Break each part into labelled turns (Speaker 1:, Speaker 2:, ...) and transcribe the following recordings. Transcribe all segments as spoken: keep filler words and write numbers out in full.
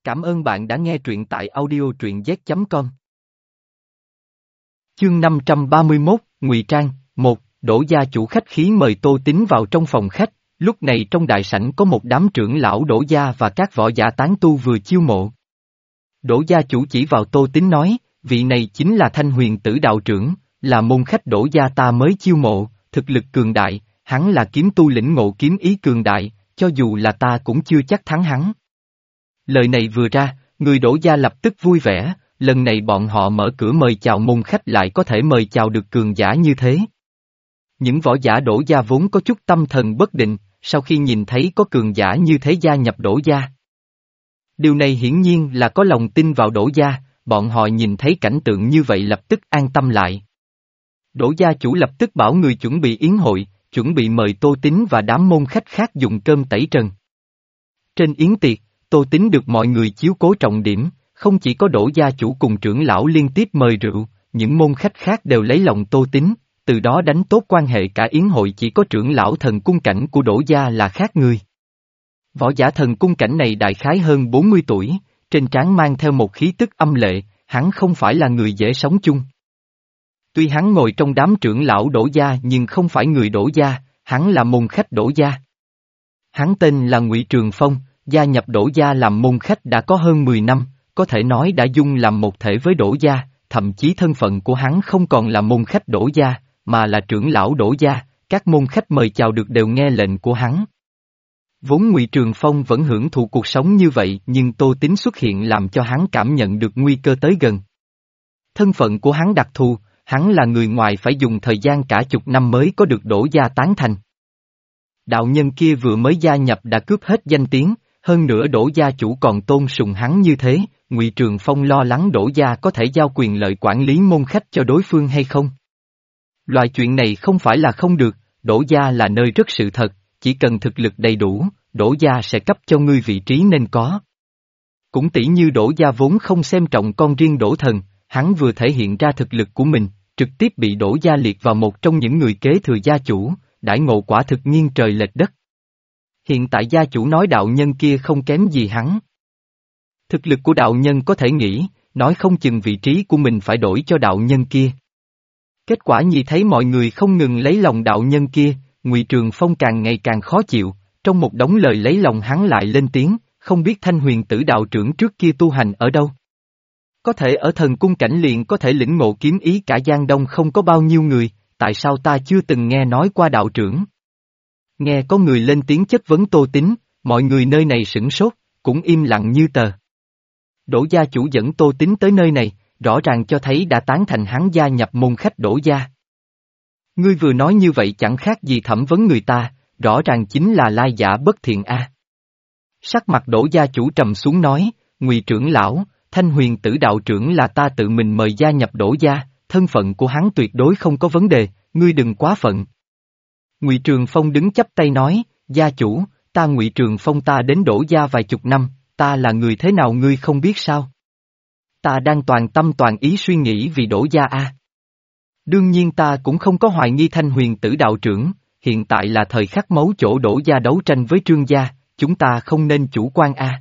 Speaker 1: Cảm ơn bạn đã nghe truyện tại audio truyện z chấm com. Chương năm trăm ba mươi mốt, Ngụy Trang, một, Đỗ gia chủ khách khí mời Tô Tín vào trong phòng khách, lúc này trong đại sảnh có một đám trưởng lão Đỗ gia và các võ giả tán tu vừa chiêu mộ. Đỗ gia chủ chỉ vào Tô Tín nói, vị này chính là Thanh Huyền Tử đạo trưởng, là môn khách Đỗ gia ta mới chiêu mộ, thực lực cường đại, hắn là kiếm tu lĩnh ngộ kiếm ý cường đại, cho dù là ta cũng chưa chắc thắng hắn. Lời này vừa ra, người Đỗ gia lập tức vui vẻ, lần này bọn họ mở cửa mời chào môn khách lại có thể mời chào được cường giả như thế. Những võ giả Đỗ gia vốn có chút tâm thần bất định, sau khi nhìn thấy có cường giả như thế gia nhập Đỗ gia. Điều này hiển nhiên là có lòng tin vào Đỗ gia, bọn họ nhìn thấy cảnh tượng như vậy lập tức an tâm lại. Đỗ gia chủ lập tức bảo người chuẩn bị yến hội, chuẩn bị mời Tô Tín và đám môn khách khác dùng cơm tẩy trần. Trên yến tiệc, Tô Tín được mọi người chiếu cố trọng điểm, không chỉ có Đỗ gia chủ cùng trưởng lão liên tiếp mời rượu, những môn khách khác đều lấy lòng Tô Tín, từ đó đánh tốt quan hệ cả yến hội chỉ có trưởng lão thần cung cảnh của Đỗ gia là khác người. Võ giả thần cung cảnh này đại khái hơn bốn mươi tuổi, trên trán mang theo một khí tức âm lệ, hắn không phải là người dễ sống chung. Tuy hắn ngồi trong đám trưởng lão Đỗ gia nhưng không phải người Đỗ gia, hắn là môn khách Đỗ gia. Hắn tên là Ngụy Trường Phong, gia nhập Đỗ gia làm môn khách đã có hơn mười năm, có thể nói đã dung làm một thể với Đỗ gia, thậm chí thân phận của hắn không còn là môn khách Đỗ gia, mà là trưởng lão Đỗ gia, các môn khách mời chào được đều nghe lệnh của hắn. Vốn Ngụy Trường Phong vẫn hưởng thụ cuộc sống như vậy nhưng Tô Tín xuất hiện làm cho hắn cảm nhận được nguy cơ tới gần. Thân phận của hắn đặc thù, hắn là người ngoài phải dùng thời gian cả chục năm mới có được Đỗ gia tán thành. Đạo nhân kia vừa mới gia nhập đã cướp hết danh tiếng, hơn nữa Đỗ gia chủ còn tôn sùng hắn như thế, Ngụy Trường Phong lo lắng Đỗ gia có thể giao quyền lợi quản lý môn khách cho đối phương hay không. Loại chuyện này không phải là không được, Đỗ gia là nơi rất sự thật, chỉ cần thực lực đầy đủ, Đỗ gia sẽ cấp cho ngươi vị trí nên có. Cũng tỷ như Đỗ gia vốn không xem trọng con riêng Đỗ Thần, hắn vừa thể hiện ra thực lực của mình, trực tiếp bị Đỗ gia liệt vào một trong những người kế thừa gia chủ, đãi ngộ quả thực nghiêng trời lệch đất. Hiện tại gia chủ nói đạo nhân kia không kém gì hắn. Thực lực của đạo nhân có thể nghĩ, nói không chừng vị trí của mình phải đổi cho đạo nhân kia. Kết quả nhìn thấy mọi người không ngừng lấy lòng đạo nhân kia, Ngụy Trường Phong càng ngày càng khó chịu, trong một đống lời lấy lòng hắn lại lên tiếng, không biết Thanh Huyền Tử đạo trưởng trước kia tu hành ở đâu. Có thể ở thần cung cảnh liền có thể lĩnh ngộ kiếm ý cả Giang Đông không có bao nhiêu người, tại sao ta chưa từng nghe nói qua đạo trưởng? Nghe có người lên tiếng chất vấn Tô Tín, mọi người nơi này sửng sốt, cũng im lặng như tờ. Đỗ gia chủ dẫn Tô Tín tới nơi này, rõ ràng cho thấy đã tán thành hắn gia nhập môn khách Đỗ gia. Ngươi vừa nói như vậy chẳng khác gì thẩm vấn người ta, rõ ràng chính là lai giả bất thiện a. Sắc mặt Đỗ gia chủ trầm xuống nói, Ngụy trưởng lão, Thanh Huyền Tử đạo trưởng là ta tự mình mời gia nhập Đỗ gia, thân phận của hắn tuyệt đối không có vấn đề, ngươi đừng quá phận. Ngụy Trường Phong đứng chắp tay nói, gia chủ, ta Ngụy Trường Phong ta đến Đỗ gia vài chục năm, ta là người thế nào ngươi không biết sao? Ta đang toàn tâm toàn ý suy nghĩ vì Đỗ gia a. Đương nhiên ta cũng không có hoài nghi Thanh Huyền Tử đạo trưởng, hiện tại là thời khắc mấu chỗ Đỗ gia đấu tranh với Trương gia, chúng ta không nên chủ quan a.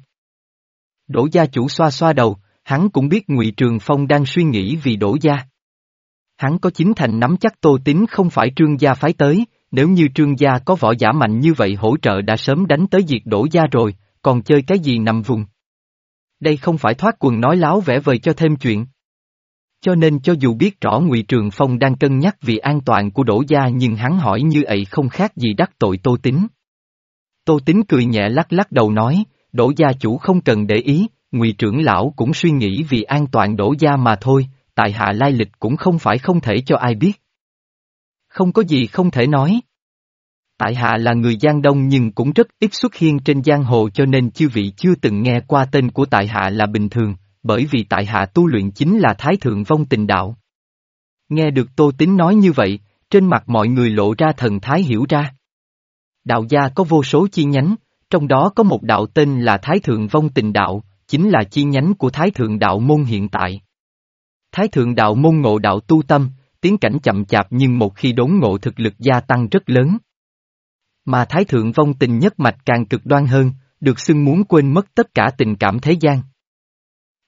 Speaker 1: Đỗ gia chủ xoa xoa đầu, hắn cũng biết Ngụy Trường Phong đang suy nghĩ vì Đỗ gia. Hắn có chính thành nắm chắc Tô Tín không phải Trương gia phái tới, nếu như Trương gia có võ giả mạnh như vậy hỗ trợ đã sớm đánh tới diệt Đỗ gia rồi, còn chơi cái gì nằm vùng. Đây không phải thoát quần nói láo vẽ vời cho thêm chuyện. Cho nên cho dù biết rõ Ngụy Trường Phong đang cân nhắc vì an toàn của Đỗ gia nhưng hắn hỏi như vậy không khác gì đắc tội Tô Tín. Tô Tín cười nhẹ lắc lắc đầu nói, Đỗ gia chủ không cần để ý, Ngụy trưởng lão cũng suy nghĩ vì an toàn Đỗ gia mà thôi, tại hạ lai lịch cũng không phải không thể cho ai biết. Không có gì không thể nói. Tại hạ là người Giang Đông nhưng cũng rất ít xuất hiện trên giang hồ cho nên chư vị chưa từng nghe qua tên của tại hạ là bình thường, bởi vì tại hạ tu luyện chính là Thái Thượng Vong Tình Đạo. Nghe được Tô Tín nói như vậy, trên mặt mọi người lộ ra thần thái hiểu ra. Đạo gia có vô số chi nhánh, trong đó có một đạo tên là Thái Thượng Vong Tình Đạo, chính là chi nhánh của Thái Thượng Đạo Môn hiện tại. Thái Thượng Đạo Môn ngộ đạo tu tâm, tiến cảnh chậm chạp nhưng một khi đốn ngộ thực lực gia tăng rất lớn. Mà Thái Thượng Vong Tình nhất mạch càng cực đoan hơn, được xưng muốn quên mất tất cả tình cảm thế gian,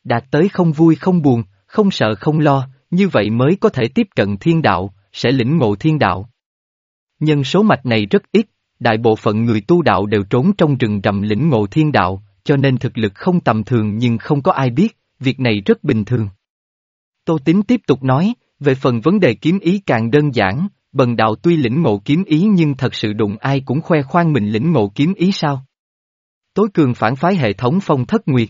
Speaker 1: Đạt tới không vui không buồn, không sợ không lo, như vậy mới có thể tiếp cận thiên đạo, sẽ lĩnh ngộ thiên đạo. Nhân số mạch này rất ít, đại bộ phận người tu đạo đều trốn trong rừng rậm lĩnh ngộ thiên đạo, cho nên thực lực không tầm thường nhưng không có ai biết, việc này rất bình thường. Tô Tín tiếp tục nói, về phần vấn đề kiếm ý càng đơn giản, bần đạo tuy lĩnh ngộ kiếm ý nhưng thật sự đụng ai cũng khoe khoang mình lĩnh ngộ kiếm ý sao? Tối cường phản phái hệ thống Phong Thất Nguyệt.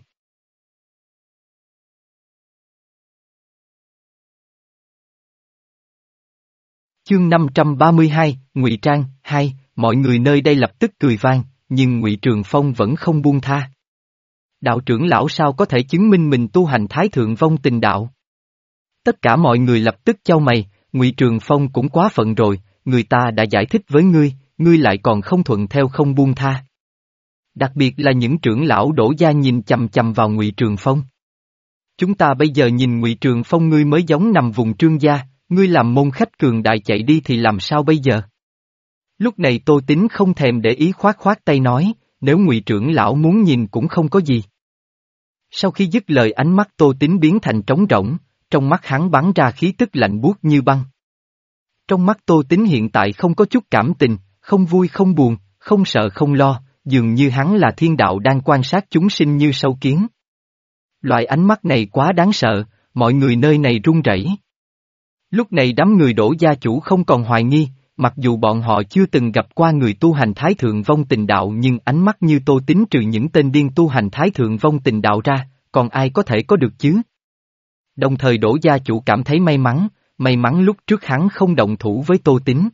Speaker 1: Chương năm trăm ba mươi hai, Ngụy Trang, hai, mọi người nơi đây lập tức cười vang, nhưng Ngụy Trường Phong vẫn không buông tha. Đạo trưởng lão sao có thể chứng minh mình tu hành Thái Thượng Vong Tình Đạo? Tất cả mọi người lập tức chau mày, Ngụy Trường Phong cũng quá phận rồi, người ta đã giải thích với ngươi, ngươi lại còn không thuận theo không buông tha. Đặc biệt là những trưởng lão Đỗ gia nhìn chằm chằm vào Ngụy Trường Phong. Chúng ta bây giờ nhìn Ngụy Trường Phong ngươi mới giống nằm vùng Trương gia, ngươi làm môn khách cường đại chạy đi thì làm sao bây giờ? Lúc này Tô Tín không thèm để ý khoát khoát tay nói, nếu Ngụy trưởng lão muốn nhìn cũng không có gì. Sau khi dứt lời ánh mắt Tô Tín biến thành trống rỗng, trong mắt hắn bắn ra khí tức lạnh buốt như băng. Trong mắt Tô Tín hiện tại không có chút cảm tình, không vui không buồn, không sợ không lo, dường như hắn là thiên đạo đang quan sát chúng sinh như sâu kiến. Loại ánh mắt này quá đáng sợ, mọi người nơi này run rẩy. Lúc này đám người Đỗ gia chủ không còn hoài nghi, mặc dù bọn họ chưa từng gặp qua người tu hành Thái Thượng Vong Tình Đạo nhưng ánh mắt như Tô Tín trừ những tên điên tu hành Thái Thượng Vong Tình Đạo ra, còn ai có thể có được chứ? Đồng thời Đỗ gia chủ cảm thấy may mắn, may mắn lúc trước hắn không động thủ với Tô Tín.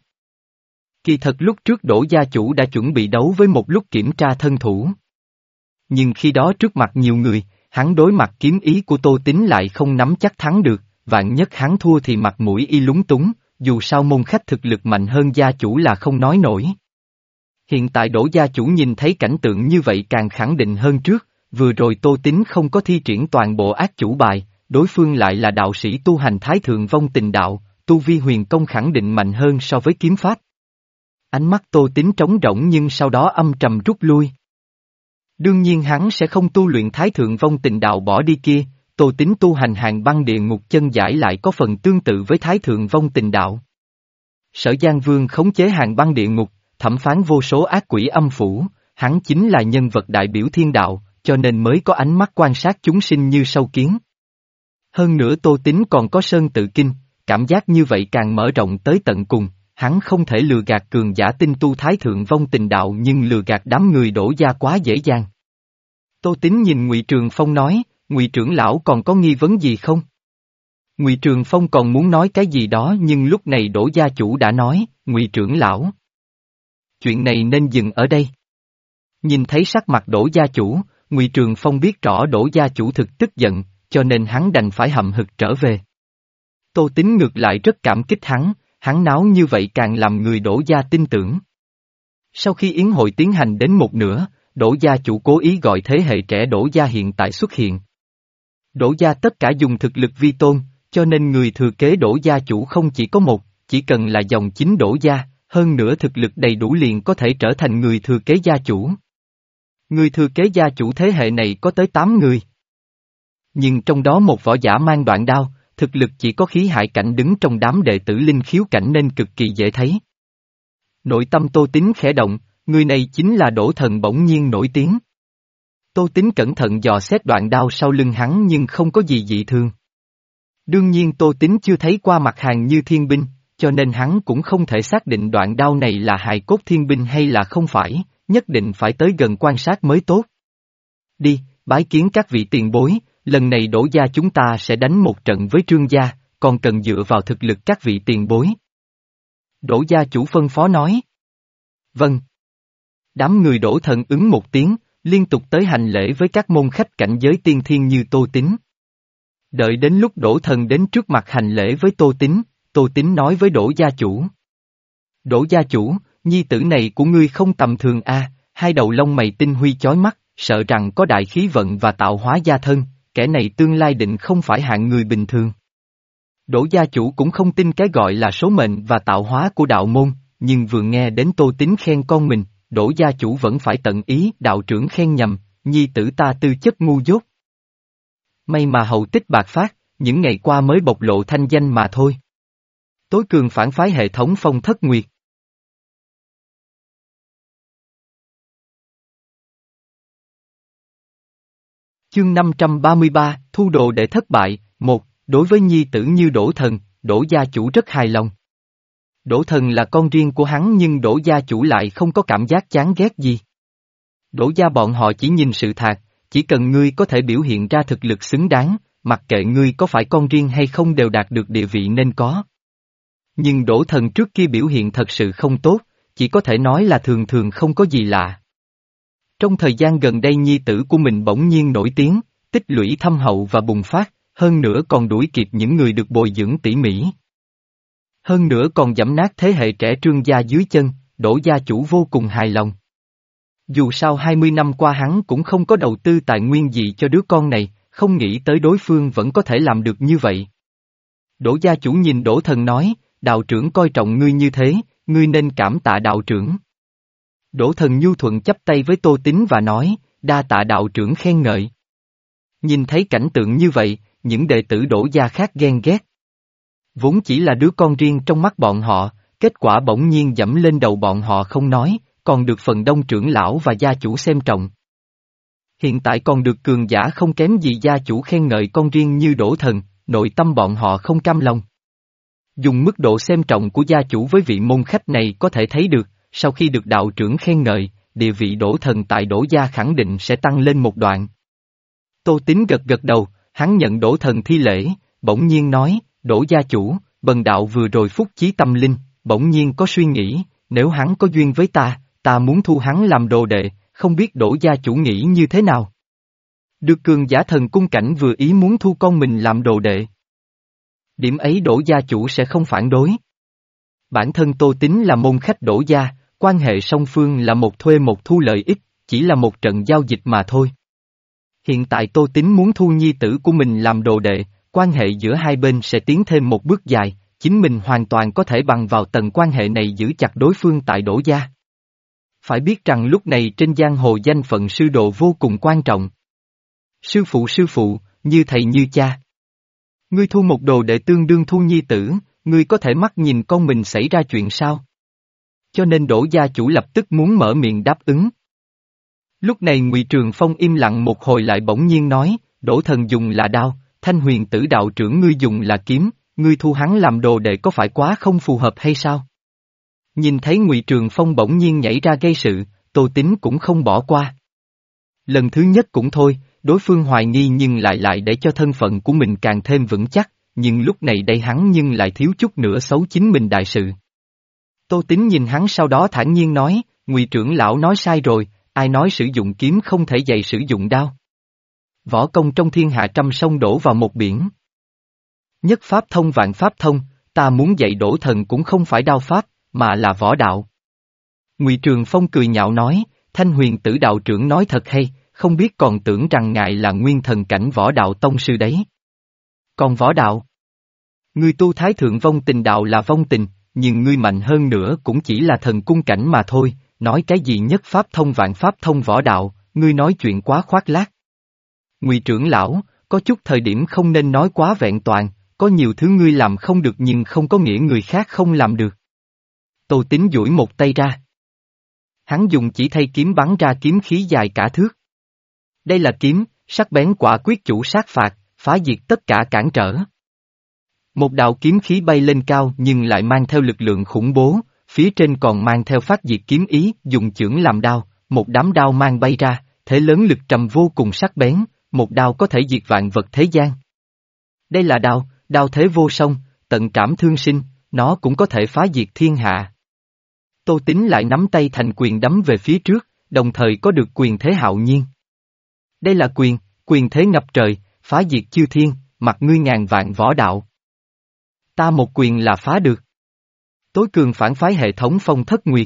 Speaker 1: Kỳ thật lúc trước Đỗ gia chủ đã chuẩn bị đấu với một lúc kiểm tra thân thủ. Nhưng khi đó trước mặt nhiều người, hắn đối mặt kiếm ý của Tô Tín lại không nắm chắc thắng được, vạn nhất hắn thua thì mặt mũi y lúng túng, dù sao môn khách thực lực mạnh hơn gia chủ là không nói nổi. Hiện tại Đỗ gia chủ nhìn thấy cảnh tượng như vậy càng khẳng định hơn trước, vừa rồi Tô Tín không có thi triển toàn bộ ác chủ bài, đối phương lại là đạo sĩ tu hành Thái Thượng Vong Tình Đạo, tu vi huyền công khẳng định mạnh hơn so với kiếm pháp. Ánh mắt Tô Tín trống rỗng nhưng sau đó âm trầm rút lui. Đương nhiên hắn sẽ không tu luyện Thái Thượng Vong Tình Đạo bỏ đi kia, Tô Tín tu hành Hàng Băng Địa Ngục chân giải lại có phần tương tự với Thái Thượng Vong Tình Đạo. Sở Giang Vương khống chế Hàng Băng Địa Ngục, thẩm phán vô số ác quỷ âm phủ, hắn chính là nhân vật đại biểu thiên đạo, cho nên mới có ánh mắt quan sát chúng sinh như sâu kiến. Hơn nữa Tô Tín còn có Sơn Tự Kinh, cảm giác như vậy càng mở rộng tới tận cùng, hắn không thể lừa gạt cường giả tinh tu Thái Thượng Vong Tình Đạo nhưng lừa gạt đám người Đỗ gia quá dễ dàng. Tô Tín nhìn Ngụy Trường Phong nói, Ngụy trưởng lão còn có nghi vấn gì không? Ngụy Trường Phong còn muốn nói cái gì đó nhưng lúc này Đỗ gia chủ đã nói, Ngụy trưởng lão. Chuyện này nên dừng ở đây. Nhìn thấy sắc mặt Đỗ gia chủ, Ngụy Trường Phong biết rõ Đỗ gia chủ thực tức giận, cho nên hắn đành phải hậm hực trở về. Tô Tín ngược lại rất cảm kích hắn, hắn náo như vậy càng làm người Đỗ gia tin tưởng. Sau khi yến hội tiến hành đến một nửa, Đỗ gia chủ cố ý gọi thế hệ trẻ Đỗ gia hiện tại xuất hiện. Đỗ gia tất cả dùng thực lực vi tôn, cho nên người thừa kế Đỗ gia chủ không chỉ có một, chỉ cần là dòng chính Đỗ gia, hơn nữa thực lực đầy đủ liền có thể trở thành người thừa kế gia chủ. Người thừa kế gia chủ thế hệ này có tới tám người. Nhưng trong đó một võ giả mang đoạn đao, thực lực chỉ có khí hải cảnh đứng trong đám đệ tử linh khiếu cảnh nên cực kỳ dễ thấy. Nội tâm Tô Tín khẽ động, người này chính là Đỗ Thần bỗng nhiên nổi tiếng. Tô Tín cẩn thận dò xét đoạn đao sau lưng hắn nhưng không có gì dị thường. Đương nhiên Tô Tín chưa thấy qua mặt hàng như thiên binh, cho nên hắn cũng không thể xác định đoạn đao này là hài cốt thiên binh hay là không phải, nhất định phải tới gần quan sát mới tốt. Đi, bái kiến các vị tiền bối, lần này Đỗ gia chúng ta sẽ đánh một trận với Trương gia, còn cần dựa vào thực lực các vị tiền bối. Đỗ gia chủ phân phó nói. Vâng. Đám người Đỗ Thần ứng một tiếng, liên tục tới hành lễ với các môn khách cảnh giới tiên thiên như Tô Tín. Đợi đến lúc Đỗ Thần đến trước mặt hành lễ với Tô Tín, Tô Tín nói với Đỗ gia chủ. Đỗ gia chủ, nhi tử này của ngươi không tầm thường a, hai đầu lông mày tinh huy chói mắt, sợ rằng có đại khí vận và tạo hóa gia thân, kẻ này tương lai định không phải hạng người bình thường. Đỗ gia chủ cũng không tin cái gọi là số mệnh và tạo hóa của đạo môn, nhưng vừa nghe đến Tô Tín khen con mình, Đỗ gia chủ vẫn phải tận ý đạo trưởng khen nhầm, nhi tử ta tư chất ngu dốt. May mà hậu tích bạc phát, những ngày qua mới bộc lộ thanh danh mà thôi. Tối cường phản phái hệ thống Phong Thất Nguyệt. Chương năm trăm ba mươi ba, thu đồ để thất bại. Một, đối với nhi tử như Đỗ Thần, Đỗ gia chủ rất hài lòng. Đỗ Thần là con riêng của hắn nhưng Đỗ gia chủ lại không có cảm giác chán ghét gì. Đỗ gia bọn họ chỉ nhìn sự thật, chỉ cần ngươi có thể biểu hiện ra thực lực xứng đáng, mặc kệ ngươi có phải con riêng hay không đều đạt được địa vị nên có. Nhưng Đỗ Thần trước kia biểu hiện thật sự không tốt, chỉ có thể nói là thường thường không có gì lạ. Trong thời gian gần đây nhi tử của mình bỗng nhiên nổi tiếng, tích lũy thâm hậu và bùng phát, hơn nữa còn đuổi kịp những người được bồi dưỡng tỉ mỉ. Hơn nữa còn giẫm nát thế hệ trẻ Trương gia dưới chân, Đỗ gia chủ vô cùng hài lòng. Dù sao hai mươi năm qua hắn cũng không có đầu tư tài nguyên gì cho đứa con này, không nghĩ tới đối phương vẫn có thể làm được như vậy. Đỗ gia chủ nhìn Đỗ Thần nói, đạo trưởng coi trọng ngươi như thế, ngươi nên cảm tạ đạo trưởng. Đỗ Thần nhu thuận chắp tay với Tô Tín và nói, đa tạ đạo trưởng khen ngợi. Nhìn thấy cảnh tượng như vậy, những đệ tử Đỗ gia khác ghen ghét. Vốn chỉ là đứa con riêng trong mắt bọn họ, kết quả bỗng nhiên dẫm lên đầu bọn họ không nói, còn được phần đông trưởng lão và gia chủ xem trọng. Hiện tại còn được cường giả không kém gì gia chủ khen ngợi con riêng như Đỗ Thần, nội tâm bọn họ không cam lòng. Dùng mức độ xem trọng của gia chủ với vị môn khách này có thể thấy được, sau khi được đạo trưởng khen ngợi, địa vị Đỗ Thần tại Đỗ gia khẳng định sẽ tăng lên một đoạn. Tô Tín gật gật đầu, hắn nhận Đỗ Thần thi lễ, bỗng nhiên nói, Đỗ gia chủ, bần đạo vừa rồi phúc chí tâm linh, bỗng nhiên có suy nghĩ, nếu hắn có duyên với ta, ta muốn thu hắn làm đồ đệ, không biết Đỗ gia chủ nghĩ như thế nào? Được cường giả thần cung cảnh vừa ý muốn thu con mình làm đồ đệ. Điểm ấy Đỗ gia chủ sẽ không phản đối. Bản thân Tô Tín là môn khách Đỗ gia, quan hệ song phương là một thuê một thu lợi ích, chỉ là một trận giao dịch mà thôi. Hiện tại Tô Tín muốn thu nhi tử của mình làm đồ đệ, quan hệ giữa hai bên sẽ tiến thêm một bước dài, chính mình hoàn toàn có thể bằng vào tầng quan hệ này giữ chặt đối phương tại Đỗ gia. Phải biết rằng lúc này trên giang hồ danh phận sư đồ vô cùng quan trọng. Sư phụ sư phụ, như thầy như cha. Ngươi thu một đồ đệ tương đương thu nhi tử, ngươi có thể mắt nhìn con mình xảy ra chuyện sao? Cho nên Đỗ gia chủ lập tức muốn mở miệng đáp ứng. Lúc này Ngụy Trường Phong im lặng một hồi lại bỗng nhiên nói, Đỗ Thần dùng là đao, Thanh Huyền Tử đạo trưởng ngươi dùng là kiếm, ngươi thu hắn làm đồ đệ có phải quá không phù hợp hay sao? Nhìn thấy Ngụy Trường Phong bỗng nhiên nhảy ra gây sự, Tô Tín cũng không bỏ qua. Lần thứ nhất cũng thôi, đối phương hoài nghi nhưng lại lại để cho thân phận của mình càng thêm vững chắc, nhưng lúc này đây hắn nhưng lại thiếu chút nữa xấu chính mình đại sự. Tô Tín nhìn hắn sau đó thản nhiên nói, Ngụy trưởng lão nói sai rồi, ai nói sử dụng kiếm không thể dạy sử dụng đao. Võ công trong thiên hạ trăm sông đổ vào một biển. Nhất pháp thông vạn pháp thông, ta muốn dạy Đỗ Thần cũng không phải đao pháp, mà là võ đạo. Ngụy Trường Phong cười nhạo nói, Thanh Huyền Tử đạo trưởng nói thật hay, không biết còn tưởng rằng ngài là nguyên thần cảnh võ đạo tông sư đấy. Còn võ đạo? Ngươi tu thái thượng vong tình đạo là vong tình, nhưng ngươi mạnh hơn nữa cũng chỉ là thần cung cảnh mà thôi, nói cái gì nhất pháp thông vạn pháp thông võ đạo, ngươi nói chuyện quá khoác lác. Ngụy trưởng lão, có chút thời điểm không nên nói quá vẹn toàn, có nhiều thứ ngươi làm không được nhưng không có nghĩa người khác không làm được. Tô Tín duỗi một tay ra. Hắn dùng chỉ thay kiếm bắn ra kiếm khí dài cả thước. Đây là kiếm, sắc bén quả quyết chủ sát phạt, phá diệt tất cả cản trở. Một đạo kiếm khí bay lên cao nhưng lại mang theo lực lượng khủng bố, phía trên còn mang theo phát diệt kiếm ý, dùng chưởng làm đao, một đám đao mang bay ra, thế lớn lực trầm vô cùng sắc bén, một đao có thể diệt vạn vật thế gian. Đây là đao, đao thế vô song, tận trảm thương sinh, nó cũng có thể phá diệt thiên hạ. Tô Tín lại nắm tay thành quyền đấm về phía trước, đồng thời có được quyền thế hạo nhiên. Đây là quyền, quyền thế ngập trời, phá diệt chư thiên, mặc ngươi ngàn vạn võ đạo. Ta một quyền là phá được. Tối cường phản phái hệ thống Phong Thất Nguyệt.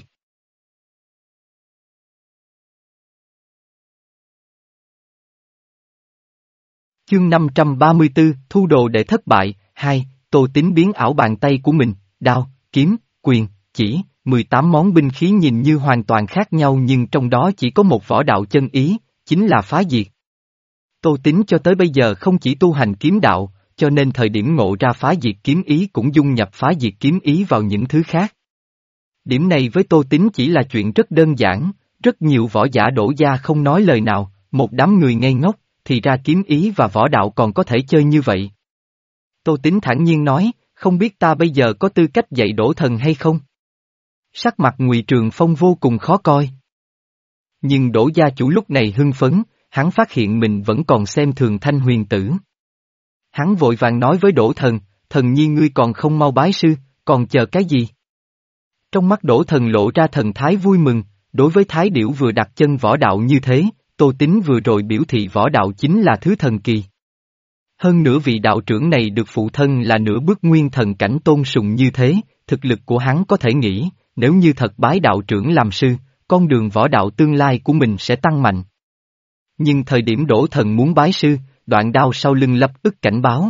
Speaker 1: Chương năm trăm ba mươi tư, thu đồ để thất bại, hai, Tô Tín biến ảo bàn tay của mình, đao, kiếm, quyền, chỉ, mười tám món binh khí nhìn như hoàn toàn khác nhau nhưng trong đó chỉ có một võ đạo chân ý, chính là phá diệt. Tô Tín cho tới bây giờ không chỉ tu hành kiếm đạo, cho nên thời điểm ngộ ra phá diệt kiếm ý cũng dung nhập phá diệt kiếm ý vào những thứ khác. Điểm này với Tô Tín chỉ là chuyện rất đơn giản, rất nhiều võ giả đổ gia không nói lời nào, một đám người ngây ngốc, thì ra kiếm ý và võ đạo còn có thể chơi như vậy. Tô Tín thản nhiên nói, không biết ta bây giờ có tư cách dạy Đỗ Thần hay không? Sắc mặt Ngụy Trường Phong vô cùng khó coi. Nhưng Đỗ gia chủ lúc này hưng phấn, hắn phát hiện mình vẫn còn xem thường Thanh Huyền Tử. Hắn vội vàng nói với Đỗ Thần, thần nhi ngươi còn không mau bái sư, còn chờ cái gì? Trong mắt Đỗ Thần lộ ra thần thái vui mừng, đối với Thái Điểu vừa đặt chân võ đạo như thế, Tô Tín vừa rồi biểu thị võ đạo chính là thứ thần kỳ. Hơn nữa vị đạo trưởng này được phụ thân là nửa bước nguyên thần cảnh tôn sùng như thế, thực lực của hắn có thể nghĩ, nếu như thật bái đạo trưởng làm sư, con đường võ đạo tương lai của mình sẽ tăng mạnh. Nhưng thời điểm Đỗ Thần muốn bái sư, Đoạn Đao sau lưng lập ức cảnh báo.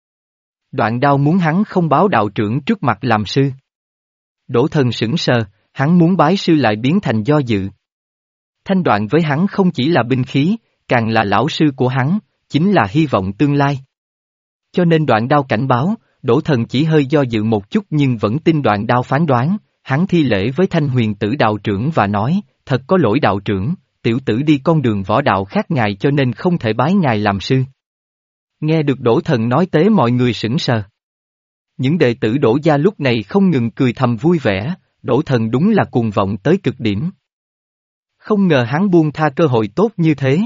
Speaker 1: Đoạn Đao muốn hắn không báo đạo trưởng trước mặt làm sư. Đỗ Thần sững sờ, hắn muốn bái sư lại biến thành do dự. Thanh Đoạn với hắn không chỉ là binh khí, càng là lão sư của hắn, chính là hy vọng tương lai. Cho nên Đoạn Đao cảnh báo, Đỗ Thần chỉ hơi do dự một chút nhưng vẫn tin Đoạn Đao phán đoán, hắn thi lễ với Thanh Huyền Tử đạo trưởng và nói, thật có lỗi đạo trưởng, tiểu tử đi con đường võ đạo khác ngài cho nên không thể bái ngài làm sư. Nghe được Đỗ Thần nói tế mọi người sững sờ. Những đệ tử Đỗ gia lúc này không ngừng cười thầm vui vẻ, Đỗ Thần đúng là cuồng vọng tới cực điểm. Không ngờ hắn buông tha cơ hội tốt như thế.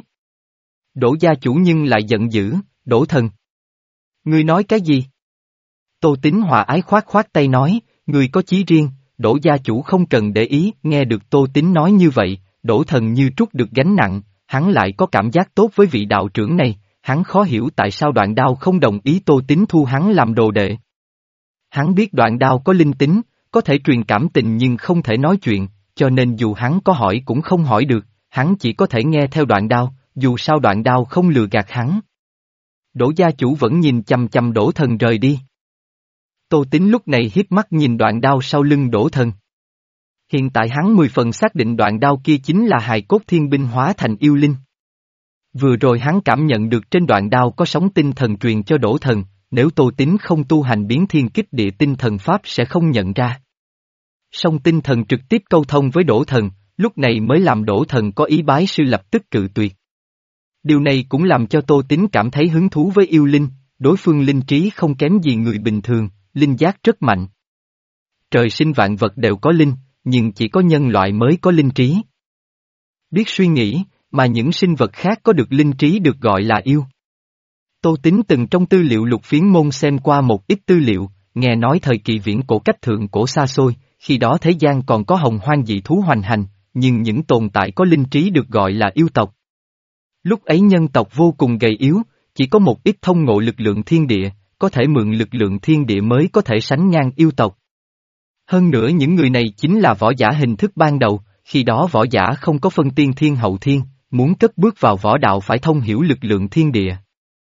Speaker 1: Đỗ gia chủ nhân lại giận dữ, Đỗ Thần. Ngươi nói cái gì? Tô Tín hòa ái khoát khoát tay nói, ngươi có chí riêng, Đỗ gia chủ không cần để ý, nghe được Tô Tín nói như vậy, Đỗ Thần như trút được gánh nặng, hắn lại có cảm giác tốt với vị đạo trưởng này, hắn khó hiểu tại sao Đoạn Đao không đồng ý Tô Tín thu hắn làm đồ đệ. Hắn biết Đoạn Đao có linh tính, có thể truyền cảm tình nhưng không thể nói chuyện, cho nên dù hắn có hỏi cũng không hỏi được, hắn chỉ có thể nghe theo Đoạn Đao, dù sao Đoạn Đao không lừa gạt hắn. Đỗ gia chủ vẫn nhìn chằm chằm Đỗ Thần rời đi. Tô Tín lúc này hiếp mắt nhìn Đoạn Đao sau lưng Đỗ Thần. Hiện tại hắn mười phần xác định Đoạn Đao kia chính là hài cốt thiên binh hóa thành yêu linh. Vừa rồi hắn cảm nhận được trên Đoạn Đao có sóng tinh thần truyền cho Đỗ Thần, nếu Tô Tín không tu hành biến thiên kích địa tinh thần pháp sẽ không nhận ra. Song tinh thần trực tiếp câu thông với Đỗ Thần, lúc này mới làm Đỗ Thần có ý bái sư lập tức cự tuyệt. Điều này cũng làm cho Tô Tín cảm thấy hứng thú với yêu linh, đối phương linh trí không kém gì người bình thường, linh giác rất mạnh. Trời sinh vạn vật đều có linh, nhưng chỉ có nhân loại mới có linh trí. Biết suy nghĩ, mà những sinh vật khác có được linh trí được gọi là yêu. Tô Tín từng trong tư liệu Lục Phiến Môn xem qua một ít tư liệu, nghe nói thời kỳ viễn cổ cách thượng cổ xa xôi, khi đó thế gian còn có hồng hoang dị thú hoành hành, nhưng những tồn tại có linh trí được gọi là yêu tộc. Lúc ấy nhân tộc vô cùng gầy yếu, chỉ có một ít thông ngộ lực lượng thiên địa, có thể mượn lực lượng thiên địa mới có thể sánh ngang yêu tộc. Hơn nữa những người này chính là võ giả hình thức ban đầu, khi đó võ giả không có phân tiên thiên hậu thiên, muốn cất bước vào võ đạo phải thông hiểu lực lượng thiên địa.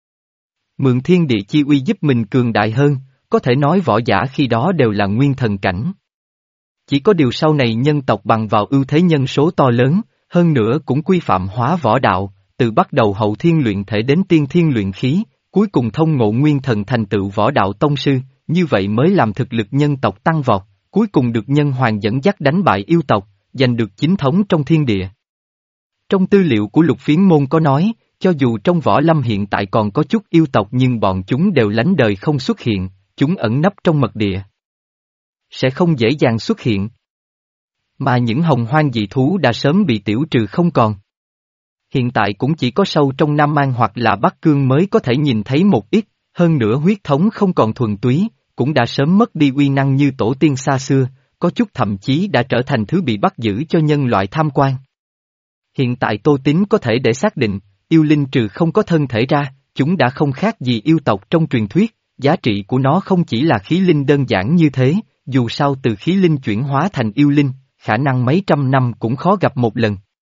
Speaker 1: Mượn thiên địa chi uy giúp mình cường đại hơn, có thể nói võ giả khi đó đều là nguyên thần cảnh. Chỉ có điều sau này nhân tộc bằng vào ưu thế nhân số to lớn, hơn nữa cũng quy phạm hóa võ đạo, từ bắt đầu hậu thiên luyện thể đến tiên thiên luyện khí, cuối cùng thông ngộ nguyên thần thành tựu võ đạo tông sư, như vậy mới làm thực lực nhân tộc tăng vọt, cuối cùng được nhân hoàng dẫn dắt đánh bại yêu tộc, giành được chính thống trong thiên địa. Trong tư liệu của Lục Phiến Môn có nói, cho dù trong võ lâm hiện tại còn có chút yêu tộc nhưng bọn chúng đều lánh đời không xuất hiện, chúng ẩn nấp trong mật địa. Sẽ không dễ dàng xuất hiện. Mà những hồng hoang dị thú đã sớm bị tiểu trừ không còn. Hiện tại cũng chỉ có sâu trong Nam An hoặc là Bắc Cương mới có thể nhìn thấy một ít, hơn nữa huyết thống không còn thuần túy, cũng đã sớm mất đi uy năng như tổ tiên xa xưa, có chút thậm chí đã trở thành thứ bị bắt giữ cho nhân loại tham quan. Hiện tại Tô Tín có thể để xác định, yêu linh trừ không có thân thể ra, chúng đã không khác gì yêu tộc trong truyền thuyết, giá trị của nó không chỉ là khí linh đơn giản như thế, dù sao từ khí linh chuyển hóa thành yêu linh, khả năng mấy trăm năm cũng khó gặp một lần.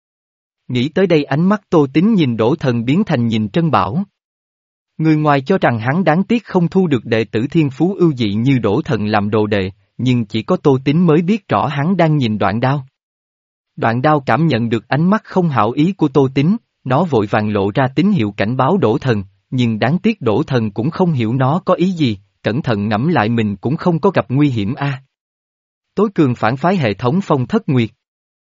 Speaker 1: Nghĩ tới đây ánh mắt Tô Tín nhìn Đỗ Thần biến thành nhìn Trân Bảo. Người ngoài cho rằng hắn đáng tiếc không thu được đệ tử thiên phú ưu dị như Đỗ Thần làm đồ đệ, nhưng chỉ có Tô Tín mới biết rõ hắn đang nhìn Đoạn Đao. Đoạn Đao cảm nhận được ánh mắt không hảo ý của Tô Tín, nó vội vàng lộ ra tín hiệu cảnh báo Đỗ Thần, nhưng đáng tiếc Đỗ Thần cũng không hiểu nó có ý gì, cẩn thận ngẫm lại mình cũng không có gặp nguy hiểm a. À. Tối cường phản phái hệ thống Phong Thất Nguyệt.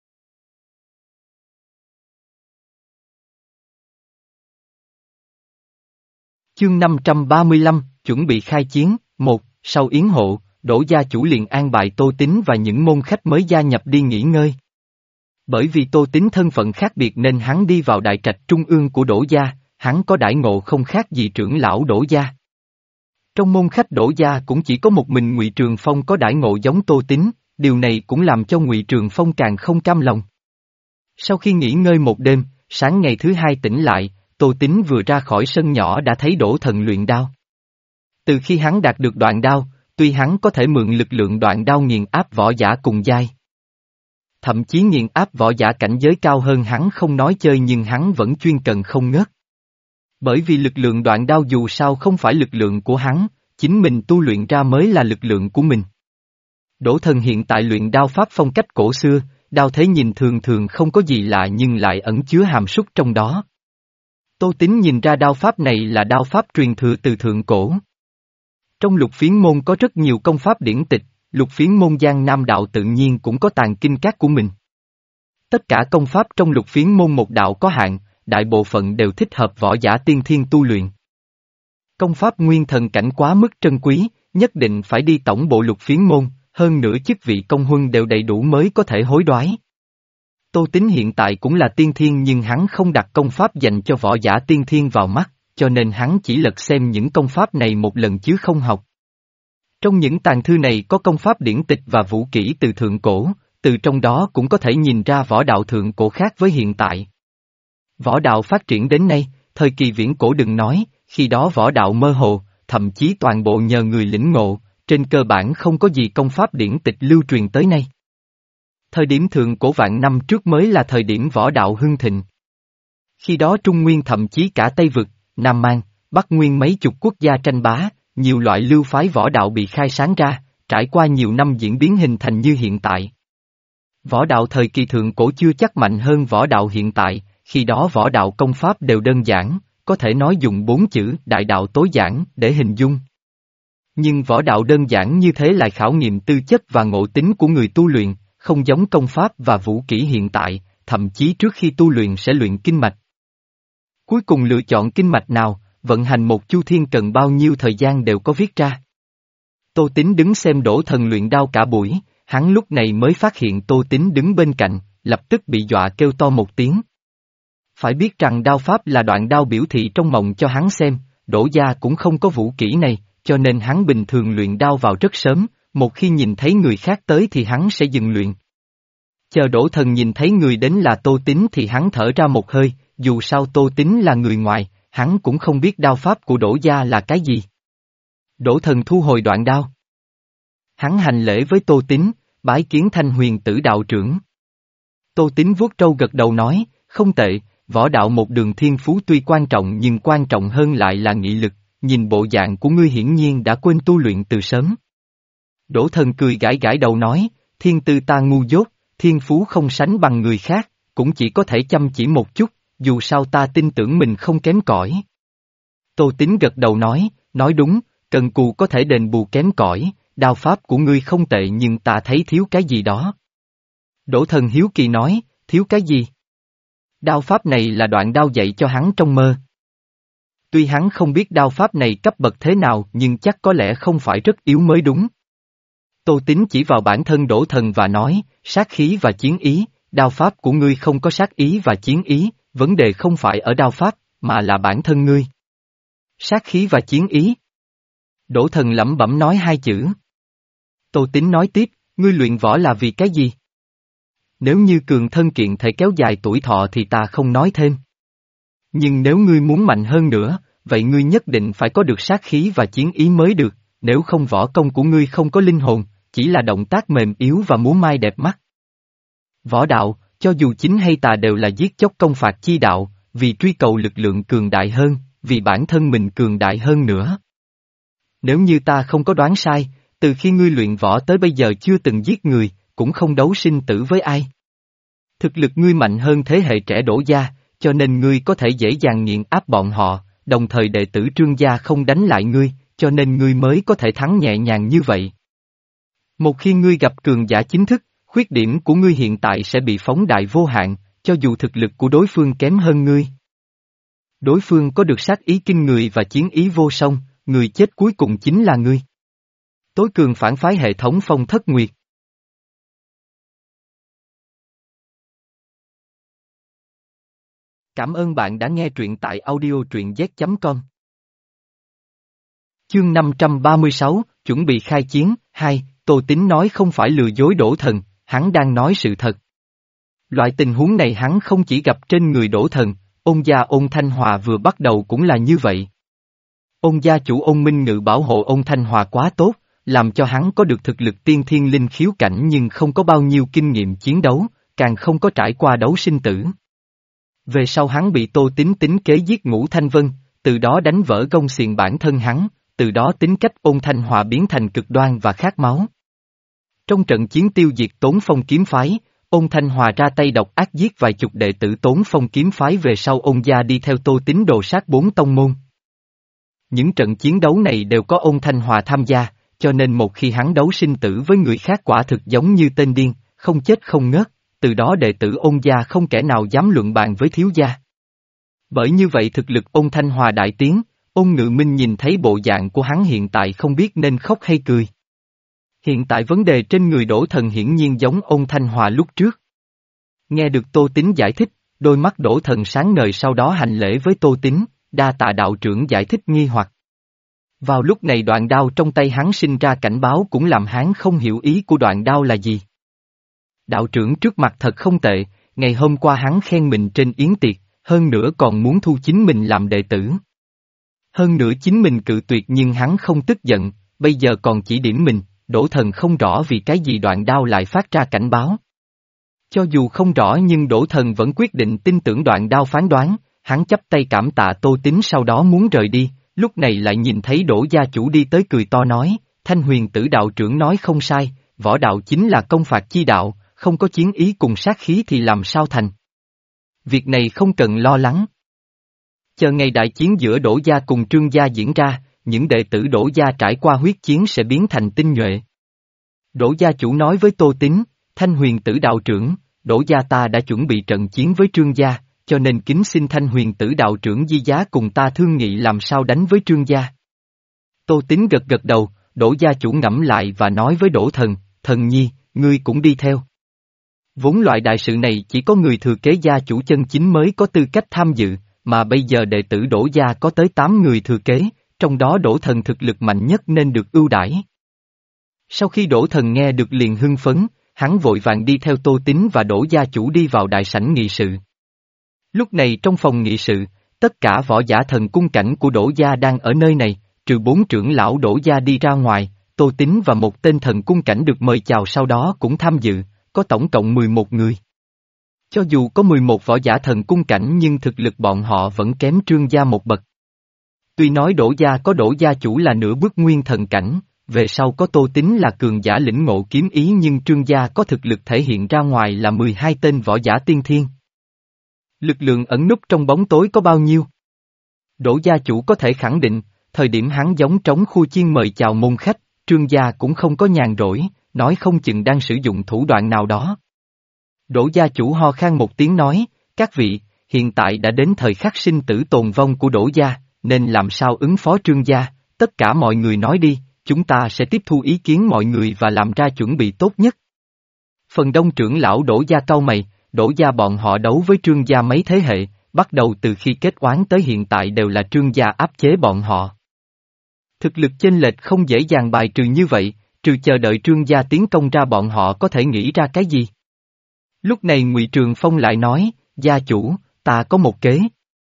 Speaker 1: Chương năm trăm ba mươi lăm, chuẩn bị khai chiến, một, sau yến hộ, Đỗ gia chủ liền an bài Tô Tín và những môn khách mới gia nhập đi nghỉ ngơi. Bởi vì Tô Tín thân phận khác biệt nên hắn đi vào đại trạch trung ương của Đỗ gia, hắn có đãi ngộ không khác gì trưởng lão Đỗ gia. Trong môn khách Đỗ gia cũng chỉ có một mình Ngụy Trường Phong có đãi ngộ giống Tô Tín, điều này cũng làm cho Ngụy Trường Phong càng không cam lòng. Sau khi nghỉ ngơi một đêm, sáng ngày thứ hai tỉnh lại, Tô Tín vừa ra khỏi sân nhỏ đã thấy Đỗ Thần luyện đao. Từ khi hắn đạt được đoạn đao, tuy hắn có thể mượn lực lượng đoạn đao nghiền áp võ giả cùng giai. Thậm chí nghiền áp võ giả cảnh giới cao hơn hắn không nói chơi nhưng hắn vẫn chuyên cần không ngớt. Bởi vì lực lượng đoạn đao dù sao không phải lực lượng của hắn, chính mình tu luyện ra mới là lực lượng của mình. Đỗ Thần hiện tại luyện đao pháp phong cách cổ xưa, đao thế nhìn thường thường không có gì lạ nhưng lại ẩn chứa hàm súc trong đó. Tô Tín nhìn ra đao pháp này là đao pháp truyền thừa từ thượng cổ. Trong Lục Phiến môn có rất nhiều công pháp điển tịch, Lục Phiến môn Giang Nam đạo tự nhiên cũng có tàng kinh các của mình. Tất cả công pháp trong Lục Phiến môn một đạo có hạn, đại bộ phận đều thích hợp võ giả tiên thiên tu luyện. Công pháp nguyên thần cảnh quá mức trân quý, nhất định phải đi tổng bộ Lục Phiến môn, hơn nữa chức vị công huân đều đầy đủ mới có thể hối đoái. Tô Tín hiện tại cũng là tiên thiên nhưng hắn không đặt công pháp dành cho võ giả tiên thiên vào mắt, cho nên hắn chỉ lật xem những công pháp này một lần chứ không học. Trong những tàng thư này có công pháp điển tịch và vũ kỹ từ thượng cổ, từ trong đó cũng có thể nhìn ra võ đạo thượng cổ khác với hiện tại. Võ đạo phát triển đến nay, thời kỳ viễn cổ đừng nói, khi đó võ đạo mơ hồ, thậm chí toàn bộ nhờ người lĩnh ngộ, trên cơ bản không có gì công pháp điển tịch lưu truyền tới nay. Thời điểm thượng cổ vạn năm trước mới là thời điểm võ đạo hưng thịnh. Khi đó Trung Nguyên thậm chí cả Tây Vực, Nam Mang, Bắc Nguyên mấy chục quốc gia tranh bá, nhiều loại lưu phái võ đạo bị khai sáng ra, trải qua nhiều năm diễn biến hình thành như hiện tại. Võ đạo thời kỳ thượng cổ chưa chắc mạnh hơn võ đạo hiện tại, khi đó võ đạo công pháp đều đơn giản, có thể nói dùng bốn chữ đại đạo tối giản để hình dung. Nhưng võ đạo đơn giản như thế lại khảo nghiệm tư chất và ngộ tính của người tu luyện, không giống công pháp và vũ kỹ hiện tại, thậm chí trước khi tu luyện sẽ luyện kinh mạch. Cuối cùng lựa chọn kinh mạch nào, vận hành một chu thiên cần bao nhiêu thời gian đều có viết ra. Tô Tín đứng xem Đỗ Thần luyện đao cả buổi, hắn lúc này mới phát hiện Tô Tín đứng bên cạnh, lập tức bị dọa kêu to một tiếng. Phải biết rằng đao pháp là đoạn đao biểu thị trong mộng cho hắn xem, Đỗ gia cũng không có vũ kỹ này, cho nên hắn bình thường luyện đao vào rất sớm, một khi nhìn thấy người khác tới thì hắn sẽ dừng luyện. Chờ Đỗ Thần nhìn thấy người đến là Tô Tín thì hắn thở ra một hơi, dù sao Tô Tín là người ngoài, hắn cũng không biết đao pháp của Đỗ gia là cái gì. Đỗ Thần thu hồi đoạn đao. Hắn hành lễ với Tô Tín, bái kiến Thanh Huyền Tử đạo trưởng. Tô Tín vuốt râu gật đầu nói, không tệ, võ đạo một đường thiên phú tuy quan trọng nhưng quan trọng hơn lại là nghị lực, nhìn bộ dạng của ngươi hiển nhiên đã quên tu luyện từ sớm. Đỗ Thần cười gãi gãi đầu nói, thiên tư ta ngu dốt, thiên phú không sánh bằng người khác, cũng chỉ có thể chăm chỉ một chút, dù sao ta tin tưởng mình không kém cỏi. Tô Tín gật đầu nói, nói đúng, cần cù có thể đền bù kém cỏi, đao pháp của ngươi không tệ nhưng ta thấy thiếu cái gì đó. Đỗ Thần hiếu kỳ nói, thiếu cái gì? Đao pháp này là đoạn đao dạy cho hắn trong mơ. Tuy hắn không biết đao pháp này cấp bậc thế nào nhưng chắc có lẽ không phải rất yếu mới đúng. Tô Tín chỉ vào bản thân Đỗ Thần và nói, sát khí và chiến ý, đao pháp của ngươi không có sát ý và chiến ý, vấn đề không phải ở đao pháp, mà là bản thân ngươi. Sát khí và chiến ý. Đỗ Thần lẩm bẩm nói hai chữ. Tô Tín nói tiếp, ngươi luyện võ là vì cái gì? Nếu như cường thân kiện thể kéo dài tuổi thọ thì ta không nói thêm. Nhưng nếu ngươi muốn mạnh hơn nữa, vậy ngươi nhất định phải có được sát khí và chiến ý mới được, nếu không võ công của ngươi không có linh hồn, chỉ là động tác mềm yếu và múa mai đẹp mắt. Võ đạo, cho dù chính hay tà đều là giết chóc công phạt chi đạo, vì truy cầu lực lượng cường đại hơn, vì bản thân mình cường đại hơn nữa. Nếu như ta không có đoán sai, từ khi ngươi luyện võ tới bây giờ chưa từng giết người, cũng không đấu sinh tử với ai. Thực lực ngươi mạnh hơn thế hệ trẻ Đỗ gia, cho nên ngươi có thể dễ dàng nghiền áp bọn họ, đồng thời đệ tử Trương gia không đánh lại ngươi, cho nên ngươi mới có thể thắng nhẹ nhàng như vậy. Một khi ngươi gặp cường giả chính thức, khuyết điểm của ngươi hiện tại sẽ bị phóng đại vô hạn, cho dù thực lực của đối phương kém hơn ngươi. Đối phương có được sát ý kinh người và chiến ý vô song, người chết cuối cùng chính là ngươi. Tối cường phản phái hệ thống Phong Thất Nguyệt. Cảm ơn bạn đã nghe truyện tại audio truyện z chấm com. Chương năm trăm ba mươi sáu, chuẩn bị khai chiến, hai, Tô Tín nói không phải lừa dối Đỗ Thần, hắn đang nói sự thật. Loại tình huống này hắn không chỉ gặp trên người Đỗ Thần, Ôn gia Ôn Thanh Hòa vừa bắt đầu cũng là như vậy. Ôn gia chủ Ôn Minh Ngự bảo hộ Ôn Thanh Hòa quá tốt, làm cho hắn có được thực lực tiên thiên linh khiếu cảnh nhưng không có bao nhiêu kinh nghiệm chiến đấu, càng không có trải qua đấu sinh tử. Về sau hắn bị Tô Tín tính kế giết Ngũ Thanh Vân, từ đó đánh vỡ gông xiềng bản thân hắn, từ đó tính cách Ôn Thanh Hòa biến thành cực đoan và khát máu. Trong trận chiến tiêu diệt Tốn Phong kiếm phái, Ôn Thanh Hòa ra tay độc ác giết vài chục đệ tử Tốn Phong kiếm phái, về sau Ôn gia đi theo Tô Tín đồ sát bốn tông môn. Những trận chiến đấu này đều có Ôn Thanh Hòa tham gia, cho nên một khi hắn đấu sinh tử với người khác quả thực giống như tên điên, không chết không ngớt, từ đó đệ tử Ôn gia không kẻ nào dám luận bàn với thiếu gia. Bởi như vậy thực lực Ôn Thanh Hòa đại tiến, Ôn Ngự Minh nhìn thấy bộ dạng của hắn hiện tại không biết nên khóc hay cười. Hiện tại vấn đề trên người Đỗ Thần hiển nhiên giống Ôn Thanh Hòa lúc trước. Nghe được Tô Tín giải thích, đôi mắt Đỗ Thần sáng ngời, sau đó hành lễ với Tô Tín, đa tạ đạo trưởng giải thích nghi hoặc. Vào lúc này đoạn đao trong tay hắn sinh ra cảnh báo cũng làm hắn không hiểu ý của đoạn đao là gì. Đạo trưởng trước mặt thật không tệ, ngày hôm qua hắn khen mình trên yến tiệc, hơn nữa còn muốn thu chính mình làm đệ tử. Hơn nữa chính mình cự tuyệt nhưng hắn không tức giận, bây giờ còn chỉ điểm mình, Đỗ Thần không rõ vì cái gì đoạn đao lại phát ra cảnh báo. Cho dù không rõ nhưng Đỗ Thần vẫn quyết định tin tưởng đoạn đao phán đoán, hắn chắp tay cảm tạ Tô Tín sau đó muốn rời đi, lúc này lại nhìn thấy Đỗ gia chủ đi tới cười to nói, Thanh Huyền Tử đạo trưởng nói không sai, võ đạo chính là công phạt chi đạo, không có chiến ý cùng sát khí thì làm sao thành. Việc này không cần lo lắng. Chờ ngày đại chiến giữa Đỗ gia cùng Trương gia diễn ra, những đệ tử Đỗ gia trải qua huyết chiến sẽ biến thành tinh nhuệ. Đỗ gia chủ nói với Tô Tín, Thanh Huyền Tử đạo trưởng, Đỗ gia ta đã chuẩn bị trận chiến với Trương gia, cho nên kính xin Thanh Huyền Tử đạo trưởng di giá cùng ta thương nghị làm sao đánh với Trương gia. Tô Tín gật gật đầu, Đỗ gia chủ ngẫm lại và nói với Đỗ Thần, Thần nhi, ngươi cũng đi theo. Vốn loại đại sự này chỉ có người thừa kế gia chủ chân chính mới có tư cách tham dự, mà bây giờ đệ tử Đỗ gia có tới tám người thừa kế, trong đó Đỗ Thần thực lực mạnh nhất nên được ưu đãi. Sau khi Đỗ Thần nghe được liền hưng phấn, hắn vội vàng đi theo Tô Tín và Đỗ gia chủ đi vào đại sảnh nghị sự. Lúc này trong phòng nghị sự, tất cả võ giả thần cung cảnh của Đỗ gia đang ở nơi này, trừ bốn trưởng lão Đỗ gia đi ra ngoài, Tô Tín và một tên thần cung cảnh được mời chào sau đó cũng tham dự, có tổng cộng mười một người. Cho dù có mười một võ giả thần cung cảnh nhưng thực lực bọn họ vẫn kém Trương gia một bậc. Tuy nói Đỗ gia có Đỗ gia chủ là nửa bước nguyên thần cảnh, về sau có Tô Tín là cường giả lĩnh ngộ kiếm ý, nhưng Trương gia có thực lực thể hiện ra ngoài là mười hai tên võ giả tiên thiên. Lực lượng ẩn núp trong bóng tối có bao nhiêu? Đỗ gia chủ có thể khẳng định, thời điểm hắn giống trống khu chiên mời chào môn khách, Trương gia cũng không có nhàn rỗi, nói không chừng đang sử dụng thủ đoạn nào đó. Đỗ gia chủ ho khan một tiếng nói, các vị, hiện tại đã đến thời khắc sinh tử tồn vong của Đỗ gia, nên làm sao ứng phó Trương gia, tất cả mọi người nói đi, chúng ta sẽ tiếp thu ý kiến mọi người và làm ra chuẩn bị tốt nhất. Phần đông trưởng lão Đỗ gia cau mày, Đỗ gia bọn họ đấu với Trương gia mấy thế hệ, bắt đầu từ khi kết oán tới hiện tại đều là Trương gia áp chế bọn họ. Thực lực chênh lệch không dễ dàng bài trừ như vậy, trừ chờ đợi Trương gia tiến công ra bọn họ có thể nghĩ ra cái gì. Lúc này Ngụy Trường Phong lại nói, gia chủ, ta có một kế.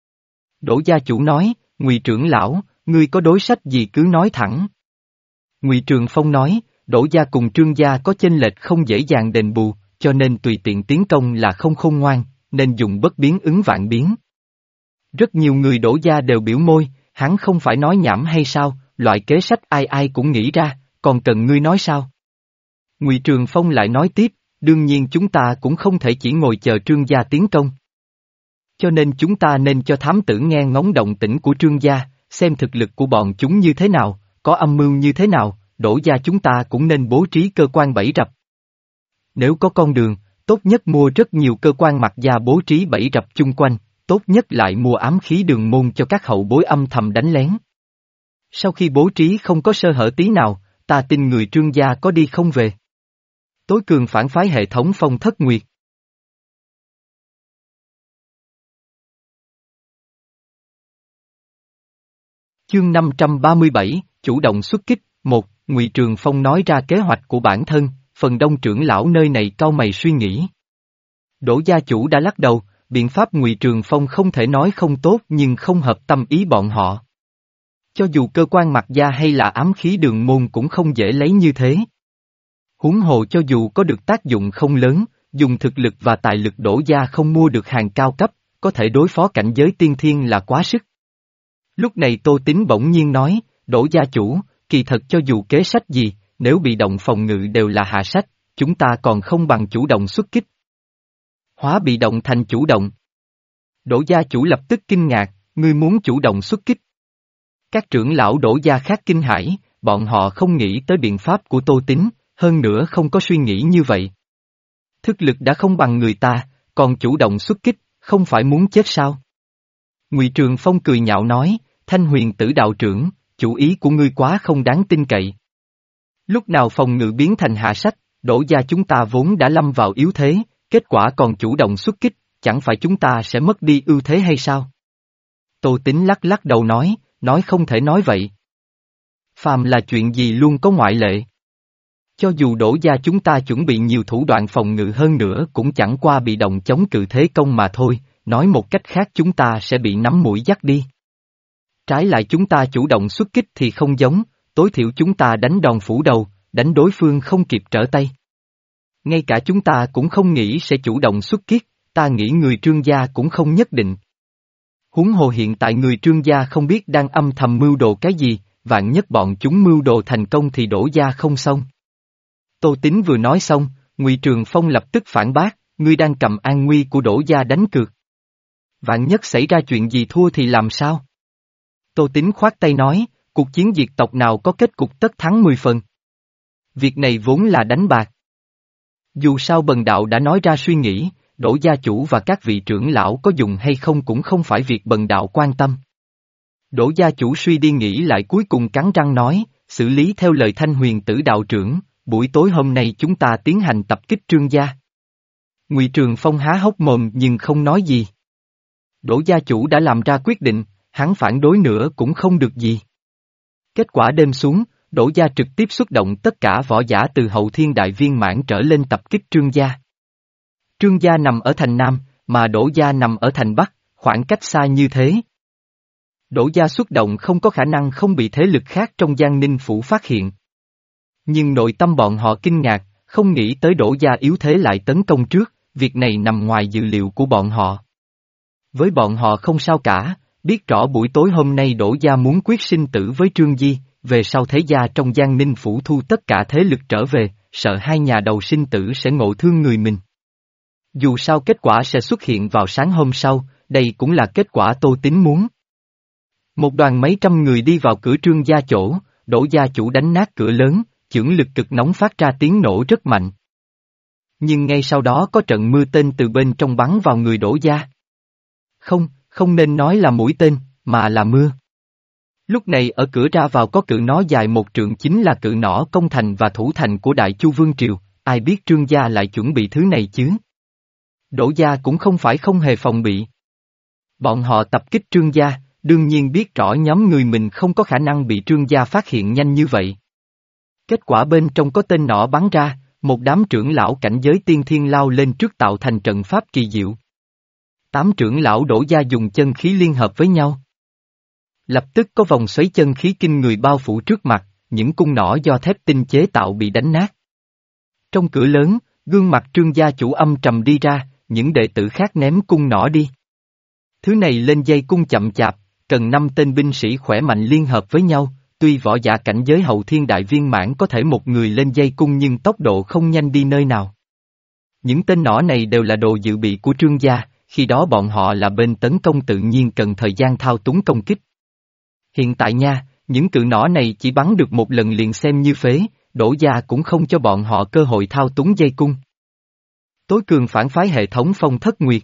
Speaker 1: Đỗ gia chủ nói, Ngụy trưởng lão, ngươi có đối sách gì cứ nói thẳng. Ngụy Trường Phong nói, Đỗ gia cùng Trương gia có chênh lệch không dễ dàng đền bù, cho nên tùy tiện tiến công là không khôn ngoan, nên dùng bất biến ứng vạn biến. Rất nhiều người Đỗ gia đều biểu môi, hắn không phải nói nhảm hay sao, loại kế sách ai ai cũng nghĩ ra, còn cần ngươi nói sao? Ngụy Trường Phong lại nói tiếp, đương nhiên chúng ta cũng không thể chỉ ngồi chờ Trương gia tiến công. Cho nên chúng ta nên cho thám tử nghe ngóng động tĩnh của Trương gia, xem thực lực của bọn chúng như thế nào, có âm mưu như thế nào, Đỗ gia chúng ta cũng nên bố trí cơ quan bẫy rập. Nếu có con đường, tốt nhất mua rất nhiều cơ quan mặt gia bố trí bẫy rập chung quanh, tốt nhất lại mua ám khí đường môn cho các hậu bối âm thầm đánh lén. Sau khi bố trí không có sơ hở tí nào, ta tin người Trương gia có đi không về. Tối cường phản phái hệ thống Phong Thất Nguyệt. Chương năm trăm ba mươi bảy, chủ động xuất kích. Một, Ngụy Trường Phong nói ra kế hoạch của bản thân, phần đông trưởng lão nơi này cau mày suy nghĩ. Đỗ gia chủ đã lắc đầu, biện pháp Ngụy Trường Phong không thể nói không tốt nhưng không hợp tâm ý bọn họ. Cho dù cơ quan mặt gia hay là ám khí đường môn cũng không dễ lấy như thế. Huống hồ cho dù có được tác dụng không lớn, dùng thực lực và tài lực Đỗ gia không mua được hàng cao cấp, có thể đối phó cảnh giới tiên thiên là quá sức. Lúc này Tô Tín bỗng nhiên nói, Đỗ gia chủ, kỳ thật cho dù kế sách gì, nếu bị động phòng ngự đều là hạ sách, chúng ta còn không bằng chủ động xuất kích. Hóa bị động thành chủ động. Đỗ gia chủ lập tức kinh ngạc, ngươi muốn chủ động xuất kích. Các trưởng lão Đỗ gia khác kinh hãi, bọn họ không nghĩ tới biện pháp của Tô Tín, hơn nữa không có suy nghĩ như vậy. Thực lực đã không bằng người ta, còn chủ động xuất kích, không phải muốn chết sao? Ngụy Trường Phong cười nhạo nói, Thanh Huyền Tử đạo trưởng, chủ ý của ngươi quá không đáng tin cậy. Lúc nào phòng ngự biến thành hạ sách, Đỗ gia chúng ta vốn đã lâm vào yếu thế, kết quả còn chủ động xuất kích, chẳng phải chúng ta sẽ mất đi ưu thế hay sao? Tô Tín lắc lắc đầu nói, nói không thể nói vậy. Phàm là chuyện gì luôn có ngoại lệ. Cho dù Đỗ gia chúng ta chuẩn bị nhiều thủ đoạn phòng ngự hơn nữa cũng chẳng qua bị động chống cự thế công mà thôi, nói một cách khác chúng ta sẽ bị nắm mũi dắt đi. Trái lại chúng ta chủ động xuất kích thì không giống, tối thiểu chúng ta đánh đòn phủ đầu, đánh đối phương không kịp trở tay. Ngay cả chúng ta cũng không nghĩ sẽ chủ động xuất kích, ta nghĩ người Trương gia cũng không nhất định. Huống hồ hiện tại người Trương gia không biết đang âm thầm mưu đồ cái gì, vạn nhất bọn chúng mưu đồ thành công thì Đỗ gia không xong. Tô Tín vừa nói xong, Ngụy Trường Phong lập tức phản bác, ngươi đang cầm an nguy của Đỗ gia đánh cược. Vạn nhất xảy ra chuyện gì thua thì làm sao? Tô Tín khoát tay nói, cuộc chiến diệt tộc nào có kết cục tất thắng mười phần. Việc này vốn là đánh bạc. Dù sao bần đạo đã nói ra suy nghĩ, Đỗ gia chủ và các vị trưởng lão có dùng hay không cũng không phải việc bần đạo quan tâm. Đỗ gia chủ suy đi nghĩ lại cuối cùng cắn răng nói, xử lý theo lời Thanh Huyền Tử đạo trưởng, buổi tối hôm nay chúng ta tiến hành tập kích Trương gia. Ngụy Trường Phong há hốc mồm nhưng không nói gì. Đỗ gia chủ đã làm ra quyết định, hắn phản đối nữa cũng không được gì. Kết quả đêm xuống, Đỗ gia trực tiếp xuất động tất cả võ giả từ hậu thiên đại viên mãn trở lên tập kích Trương gia. Trương gia nằm ở thành Nam, mà Đỗ gia nằm ở thành Bắc, khoảng cách xa như thế. Đỗ gia xuất động không có khả năng không bị thế lực khác trong Giang Ninh Phủ phát hiện. Nhưng nội tâm bọn họ kinh ngạc, không nghĩ tới Đỗ gia yếu thế lại tấn công trước, việc này nằm ngoài dự liệu của bọn họ. Với bọn họ không sao cả, biết rõ buổi tối hôm nay Đỗ gia muốn quyết sinh tử với Trương Di, về sau thế gia trong Giang Ninh Phủ thu tất cả thế lực trở về, sợ hai nhà đầu sinh tử sẽ ngộ thương người mình. Dù sao kết quả sẽ xuất hiện vào sáng hôm sau, đây cũng là kết quả Tô Tín muốn. Một đoàn mấy trăm người đi vào cửa Trương gia chỗ, Đỗ gia chủ đánh nát cửa lớn, chưởng lực cực nóng phát ra tiếng nổ rất mạnh. Nhưng ngay sau đó có trận mưa tên từ bên trong bắn vào người Đỗ gia. Không, không nên nói là mũi tên, mà là mưa. Lúc này ở cửa ra vào có cự nỏ dài một trượng chính là cự nỏ công thành và thủ thành của Đại Chu Vương Triều, ai biết Trương gia lại chuẩn bị thứ này chứ? Đỗ gia cũng không phải không hề phòng bị. Bọn họ tập kích Trương gia, đương nhiên biết rõ nhóm người mình không có khả năng bị Trương gia phát hiện nhanh như vậy. Kết quả bên trong có tên nỏ bắn ra, một đám trưởng lão cảnh giới tiên thiên lao lên trước tạo thành trận pháp kỳ diệu. Tám trưởng lão Đỗ gia dùng chân khí liên hợp với nhau. Lập tức có vòng xoáy chân khí kinh người bao phủ trước mặt, những cung nỏ do thép tinh chế tạo bị đánh nát. Trong cửa lớn, gương mặt Trương gia chủ âm trầm đi ra, những đệ tử khác ném cung nỏ đi. Thứ này lên dây cung chậm chạp, cần năm tên binh sĩ khỏe mạnh liên hợp với nhau, tuy võ giả cảnh giới hậu thiên đại viên mãn có thể một người lên dây cung nhưng tốc độ không nhanh đi nơi nào. Những tên nỏ này đều là đồ dự bị của Trương gia, khi đó bọn họ là bên tấn công tự nhiên cần thời gian thao túng công kích. Hiện tại nha, những cự nỏ này chỉ bắn được một lần liền xem như phế, Đỗ Gia cũng không cho bọn họ cơ hội thao túng dây cung. Tối cường phản phái hệ thống Phong Thất Nguyệt.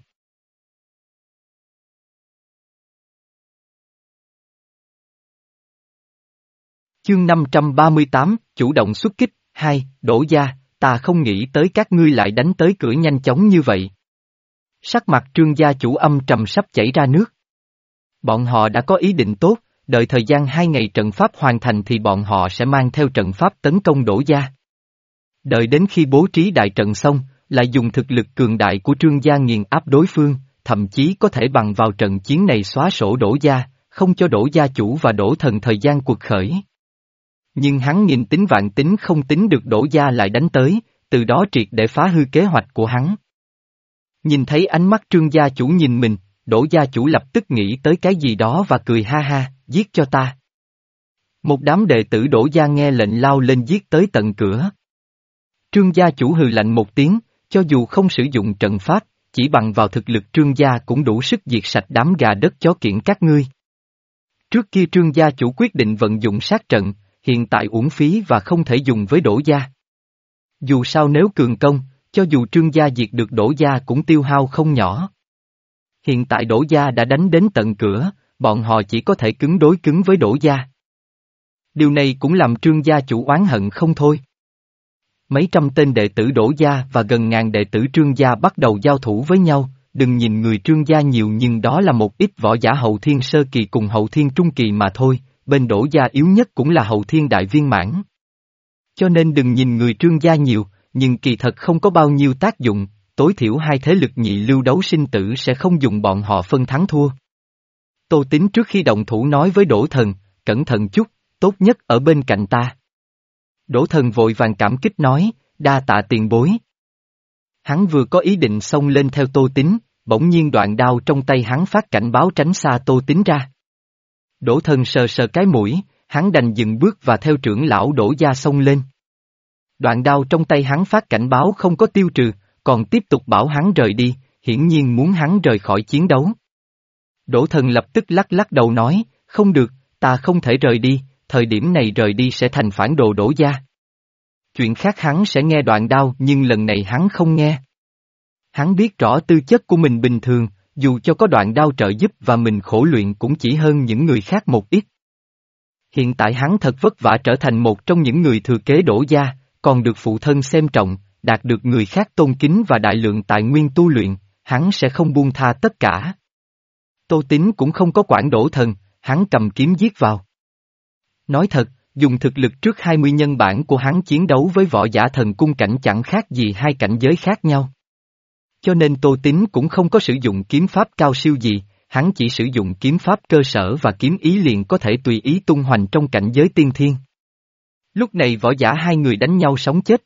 Speaker 1: Chương năm trăm ba mươi tám, chủ động xuất kích, hai, Đỗ Gia, ta không nghĩ tới các ngươi lại đánh tới cửa nhanh chóng như vậy. Sắc mặt Trương gia chủ âm trầm sắp chảy ra nước. Bọn họ đã có ý định tốt, đợi thời gian hai ngày trận pháp hoàn thành thì bọn họ sẽ mang theo trận pháp tấn công Đỗ Gia. Đợi đến khi bố trí đại trận xong, lại dùng thực lực cường đại của Trương gia nghiền áp đối phương, thậm chí có thể bằng vào trận chiến này xóa sổ Đỗ Gia, không cho Đỗ gia chủ và Đỗ thần thời gian cuộc khởi. Nhưng hắn nghìn tính vạn tính không tính được Đỗ Gia lại đánh tới, từ đó triệt để phá hư kế hoạch của hắn. Nhìn thấy ánh mắt Trương gia chủ nhìn mình, Đỗ gia chủ lập tức nghĩ tới cái gì đó và cười ha ha, giết cho ta. Một đám đệ tử Đỗ gia nghe lệnh lao lên giết tới tận cửa. Trương gia chủ hừ lạnh một tiếng, cho dù không sử dụng trận pháp, chỉ bằng vào thực lực Trương gia cũng đủ sức diệt sạch đám gà đất chó kiểng các ngươi. Trước kia Trương gia chủ quyết định vận dụng sát trận, hiện tại uổng phí và không thể dùng với Đỗ gia. Dù sao nếu cường công, cho dù Trương gia diệt được Đỗ gia cũng tiêu hao không nhỏ. Hiện tại Đỗ gia đã đánh đến tận cửa, bọn họ chỉ có thể cứng đối cứng với Đỗ gia. Điều này cũng làm Trương gia chủ oán hận không thôi. Mấy trăm tên đệ tử Đỗ gia và gần ngàn đệ tử Trương gia bắt đầu giao thủ với nhau, đừng nhìn người Trương gia nhiều nhưng đó là một ít võ giả hậu thiên sơ kỳ cùng hậu thiên trung kỳ mà thôi, bên Đỗ gia yếu nhất cũng là hậu thiên đại viên mãn. Cho nên đừng nhìn người Trương gia nhiều, nhưng kỳ thật không có bao nhiêu tác dụng, tối thiểu hai thế lực nhị lưu đấu sinh tử sẽ không dùng bọn họ phân thắng thua. Tô Tín trước khi động thủ nói với Đỗ Thần, cẩn thận chút, tốt nhất ở bên cạnh ta. Đỗ Thần vội vàng cảm kích nói, đa tạ tiền bối. Hắn vừa có ý định xông lên theo Tô Tín, bỗng nhiên đoạn đao trong tay hắn phát cảnh báo tránh xa Tô Tín ra. Đỗ Thần sờ sờ cái mũi, hắn đành dừng bước và theo trưởng lão Đỗ gia xông lên. Đoạn đao trong tay hắn phát cảnh báo không có tiêu trừ, còn tiếp tục bảo hắn rời đi, hiển nhiên muốn hắn rời khỏi chiến đấu. Đỗ Thần lập tức lắc lắc đầu nói, không được, ta không thể rời đi, thời điểm này rời đi sẽ thành phản đồ Đỗ gia. Chuyện khác hắn sẽ nghe đoạn đao nhưng lần này hắn không nghe. Hắn biết rõ tư chất của mình bình thường, dù cho có đoạn đao trợ giúp và mình khổ luyện cũng chỉ hơn những người khác một ít. Hiện tại hắn thật vất vả trở thành một trong những người thừa kế Đỗ gia, còn được phụ thân xem trọng, đạt được người khác tôn kính và đại lượng tài nguyên tu luyện, hắn sẽ không buông tha tất cả. Tô Tín cũng không có quản Đỗ Thần, hắn cầm kiếm giết vào. Nói thật, dùng thực lực trước hai mươi nhân bản của hắn chiến đấu với võ giả thần cung cảnh chẳng khác gì hai cảnh giới khác nhau. Cho nên Tô Tín cũng không có sử dụng kiếm pháp cao siêu gì, hắn chỉ sử dụng kiếm pháp cơ sở và kiếm ý liền có thể tùy ý tung hoành trong cảnh giới tiên thiên. Lúc này võ giả hai người đánh nhau sống chết.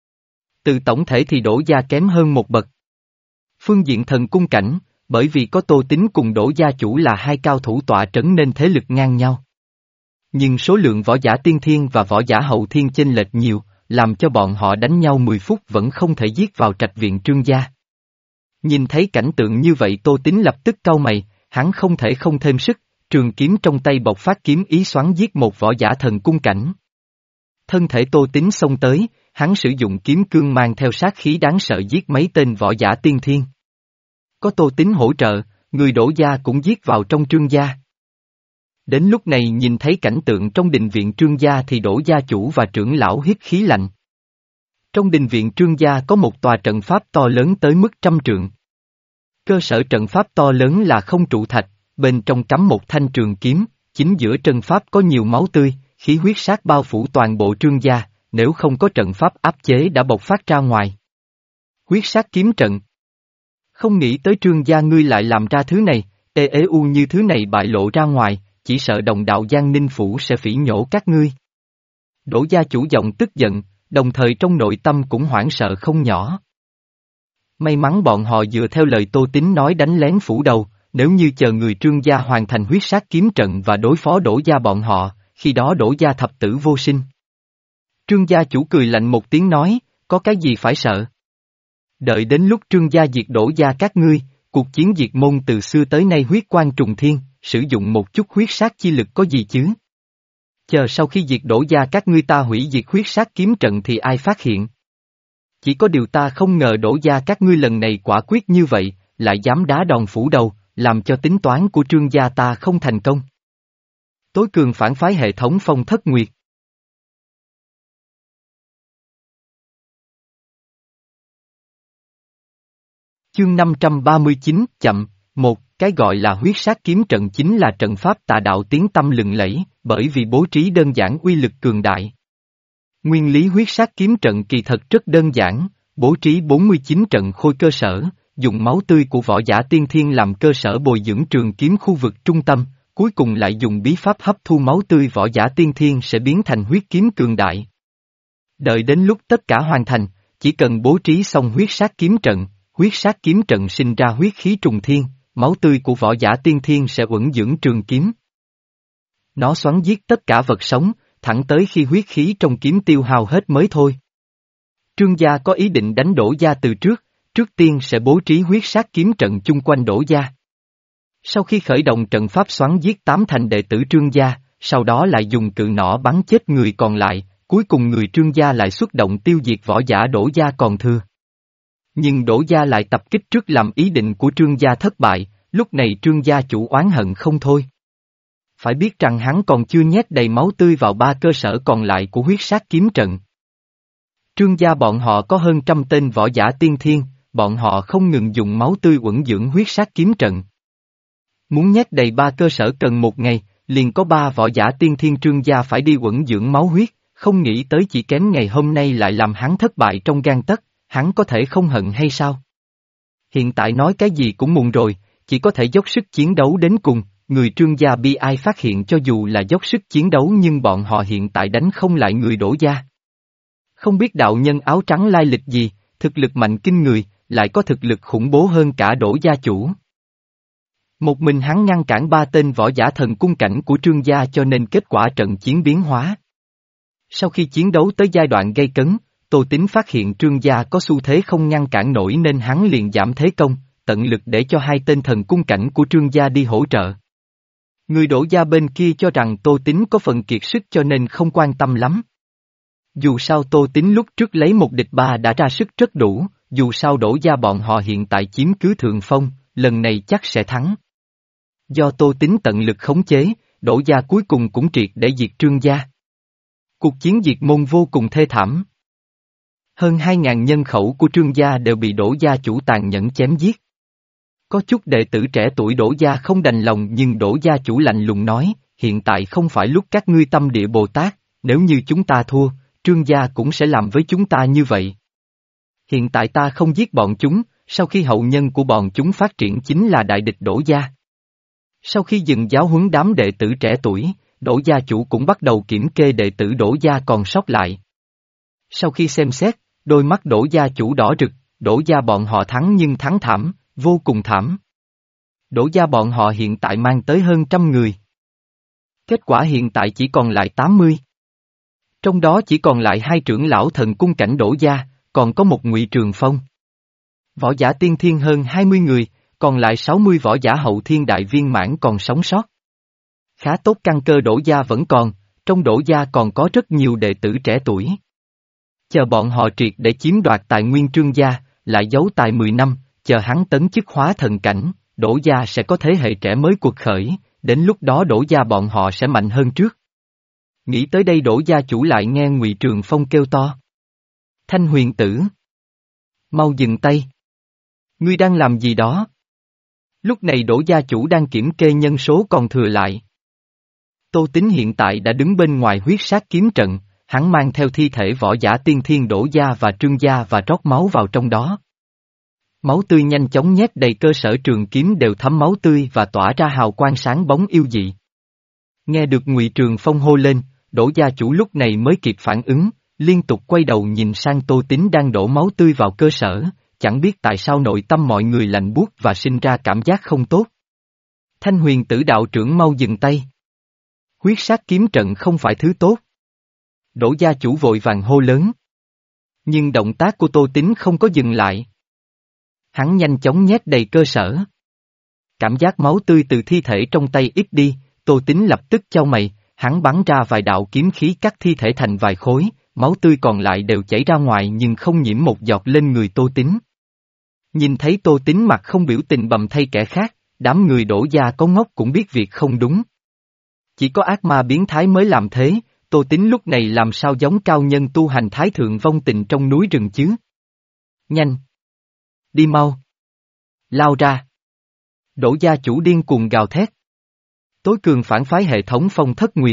Speaker 1: Từ tổng thể thì Đỗ gia kém hơn một bậc. Phương diện thần cung cảnh, bởi vì có Tô Tín cùng Đỗ gia chủ là hai cao thủ tọa trấn nên thế lực ngang nhau. Nhưng số lượng võ giả tiên thiên và võ giả hậu thiên chênh lệch nhiều, làm cho bọn họ đánh nhau mười phút vẫn không thể giết vào trạch viện Trương gia. Nhìn thấy cảnh tượng như vậy Tô Tín lập tức cau mày, hắn không thể không thêm sức, trường kiếm trong tay bộc phát kiếm ý xoắn giết một võ giả thần cung cảnh. Thân thể Tô Tín xông tới, hắn sử dụng kiếm cương mang theo sát khí đáng sợ giết mấy tên võ giả tiên thiên. Có Tô Tín hỗ trợ, người Đỗ gia cũng giết vào trong Trương gia. Đến lúc này nhìn thấy cảnh tượng trong đình viện Trương gia thì Đỗ gia chủ và trưởng lão hít khí lạnh. Trong đình viện Trương gia có một tòa trận pháp to lớn tới mức trăm trượng. Cơ sở trận pháp to lớn là không trụ thạch, bên trong cắm một thanh trường kiếm, chính giữa trận pháp có nhiều máu tươi, khí huyết sát bao phủ toàn bộ Trương gia, nếu không có trận pháp áp chế đã bộc phát ra ngoài. Huyết sát kiếm trận. Không nghĩ tới Trương gia ngươi lại làm ra thứ này, ê ế u như thứ này bại lộ ra ngoài, chỉ sợ đồng đạo Giang Ninh Phủ sẽ phỉ nhổ các ngươi. Đỗ gia chủ giọng tức giận, đồng thời trong nội tâm cũng hoảng sợ không nhỏ. May mắn bọn họ dựa theo lời Tô Tín nói đánh lén phủ đầu, nếu như chờ người Trương gia hoàn thành huyết sát kiếm trận và đối phó Đỗ gia bọn họ, khi đó Đỗ gia thập tử vô sinh. Trương gia chủ cười lạnh một tiếng nói, có cái gì phải sợ? Đợi đến lúc Trương gia diệt Đỗ gia các ngươi, Cuộc chiến diệt môn từ xưa tới nay huyết quan trùng thiên, sử dụng một chút huyết sát chi lực có gì chứ? Chờ sau khi diệt Đỗ gia các ngươi ta hủy diệt huyết sát kiếm trận thì ai phát hiện? Chỉ có điều ta không ngờ Đỗ gia các ngươi lần này quả quyết như vậy, lại dám đá đòn phủ đầu, làm cho tính toán của Trương gia ta không thành công. Tối cường phản phái hệ thống Phong Thất Nguyệt. Chương năm trăm ba mươi chín, chậm, một, cái gọi là huyết sát kiếm trận chính là trận pháp tà đạo tiếng tăm lừng lẫy, bởi vì bố trí đơn giản uy lực cường đại. Nguyên lý huyết sát kiếm trận kỳ thật rất đơn giản, bố trí bốn mươi chín trận khôi cơ sở, dùng máu tươi của võ giả tiên thiên làm cơ sở bồi dưỡng trường kiếm khu vực trung tâm, cuối cùng lại dùng bí pháp hấp thu máu tươi võ giả tiên thiên sẽ biến thành huyết kiếm cường đại. Đợi đến lúc tất cả hoàn thành, chỉ cần bố trí xong huyết sát kiếm trận, huyết sát kiếm trận sinh ra huyết khí trùng thiên, máu tươi của võ giả tiên thiên sẽ uẩn dưỡng trường kiếm. Nó xoắn giết tất cả vật sống, thẳng tới khi huyết khí trong kiếm tiêu hao hết mới thôi. Trương gia có ý định đánh Đỗ gia từ trước, trước tiên sẽ bố trí huyết sát kiếm trận chung quanh Đỗ gia. Sau khi khởi động trận pháp xoắn giết tám thành đệ tử Trương gia, sau đó lại dùng cự nỏ bắn chết người còn lại, cuối cùng người Trương gia lại xuất động tiêu diệt võ giả Đỗ gia còn thừa. Nhưng Đỗ gia lại tập kích trước làm ý định của Trương gia thất bại, lúc này Trương gia chủ oán hận không thôi. Phải biết rằng hắn còn chưa nhét đầy máu tươi vào ba cơ sở còn lại của huyết sát kiếm trận. Trương gia bọn họ có hơn trăm tên võ giả tiên thiên, bọn họ không ngừng dùng máu tươi uẩn dưỡng huyết sát kiếm trận. Muốn nhét đầy ba cơ sở cần một ngày, liền có ba võ giả tiên thiên Trương gia phải đi uẩn dưỡng máu huyết, không nghĩ tới chỉ kém ngày hôm nay lại làm hắn thất bại trong gang tấc, hắn có thể không hận hay sao? Hiện tại nói cái gì cũng muộn rồi, chỉ có thể dốc sức chiến đấu đến cùng, người Trương gia bi ai phát hiện cho dù là dốc sức chiến đấu nhưng bọn họ hiện tại đánh không lại người Đỗ gia. Không biết đạo nhân áo trắng lai lịch gì, thực lực mạnh kinh người, lại có thực lực khủng bố hơn cả Đỗ gia chủ. Một mình hắn ngăn cản ba tên võ giả thần cung cảnh của Trương gia cho nên kết quả trận chiến biến hóa. Sau khi chiến đấu tới giai đoạn gây cấn, Tô Tín phát hiện Trương gia có xu thế không ngăn cản nổi nên hắn liền giảm thế công, tận lực để cho hai tên thần cung cảnh của Trương gia đi hỗ trợ. Người Đỗ gia bên kia cho rằng Tô Tín có phần kiệt sức cho nên không quan tâm lắm. Dù sao Tô Tín lúc trước lấy một địch ba đã ra sức rất đủ, dù sao Đỗ gia bọn họ hiện tại chiếm cứ thượng phong, lần này chắc sẽ thắng. Do Tô Tín tận lực khống chế, Đỗ gia cuối cùng cũng triệt để diệt Trương gia. Cuộc chiến diệt môn vô cùng thê thảm. Hơn hai ngàn nhân khẩu của Trương gia đều bị Đỗ gia chủ tàn nhẫn chém giết. Có chút đệ tử trẻ tuổi Đỗ gia không đành lòng nhưng Đỗ gia chủ lạnh lùng nói, hiện tại không phải lúc các ngươi tâm địa Bồ Tát, nếu như chúng ta thua, Trương gia cũng sẽ làm với chúng ta như vậy. Hiện tại ta không giết bọn chúng, sau khi hậu nhân của bọn chúng phát triển chính là đại địch Đỗ gia. Sau khi dừng giáo huấn đám đệ tử trẻ tuổi, Đỗ gia chủ cũng bắt đầu kiểm kê đệ tử Đỗ gia còn sót lại. Sau khi xem xét, đôi mắt Đỗ gia chủ đỏ rực, Đỗ gia bọn họ thắng nhưng thắng thảm, vô cùng thảm. Đỗ gia bọn họ hiện tại mang tới hơn trăm người. Kết quả hiện tại chỉ còn lại tám mươi. Trong đó chỉ còn lại hai trưởng lão thần cung cảnh Đỗ gia, còn có một Ngụy Trường Phong. Võ giả tiên thiên hơn hai mươi người, còn lại sáu mươi võ giả hậu thiên đại viên mãn còn sống sót. Khá tốt, căn cơ Đỗ gia vẫn còn, trong Đỗ gia còn có rất nhiều đệ tử trẻ tuổi. Chờ bọn họ triệt để chiếm đoạt tài nguyên Trương gia, lại giấu tài mười năm, chờ hắn tấn chức hóa thần cảnh, Đỗ gia sẽ có thế hệ trẻ mới cuộc khởi, đến lúc đó Đỗ gia bọn họ sẽ mạnh hơn trước. Nghĩ tới đây Đỗ gia chủ lại nghe Ngụy Trường Phong kêu to. Thanh huyền tử! Mau dừng tay! Ngươi đang làm gì đó? Lúc này Đỗ gia chủ đang kiểm kê nhân số còn thừa lại. Tô Tín hiện tại đã đứng bên ngoài huyết sát kiếm trận, hắn mang theo thi thể võ giả tiên thiên Đỗ gia và Trương gia và rót máu vào trong đó. Máu tươi nhanh chóng nhét đầy cơ sở trường kiếm đều thấm máu tươi và tỏa ra hào quang sáng bóng yêu dị. Nghe được Ngụy Trường Phong hô lên, Đỗ gia chủ lúc này mới kịp phản ứng, liên tục quay đầu nhìn sang Tô Tín đang đổ máu tươi vào cơ sở, chẳng biết tại sao nội tâm mọi người lạnh buốt và sinh ra cảm giác không tốt. Thanh huyền tử đạo trưởng mau dừng tay. Huyết sát kiếm trận không phải thứ tốt. Đỗ gia chủ vội vàng hô lớn. Nhưng động tác của Tô Tín không có dừng lại. Hắn nhanh chóng nhét đầy cơ sở. Cảm giác máu tươi từ thi thể trong tay ít đi, Tô Tín lập tức chau mày, hắn bắn ra vài đạo kiếm khí cắt thi thể thành vài khối, máu tươi còn lại đều chảy ra ngoài nhưng không nhiễm một giọt lên người Tô Tín. Nhìn thấy Tô Tín mặt không biểu tình bầm thay kẻ khác, đám người Đỗ gia có ngốc cũng biết việc không đúng. Chỉ có ác ma biến thái mới làm thế, Tô Tín lúc này làm sao giống cao nhân tu hành thái thượng vong tình trong núi rừng chứ? Nhanh! Đi mau! Lao ra! Đỗ gia chủ điên cuồng gào thét. Tối cường phản phái hệ thống Phong Thất Nguyệt.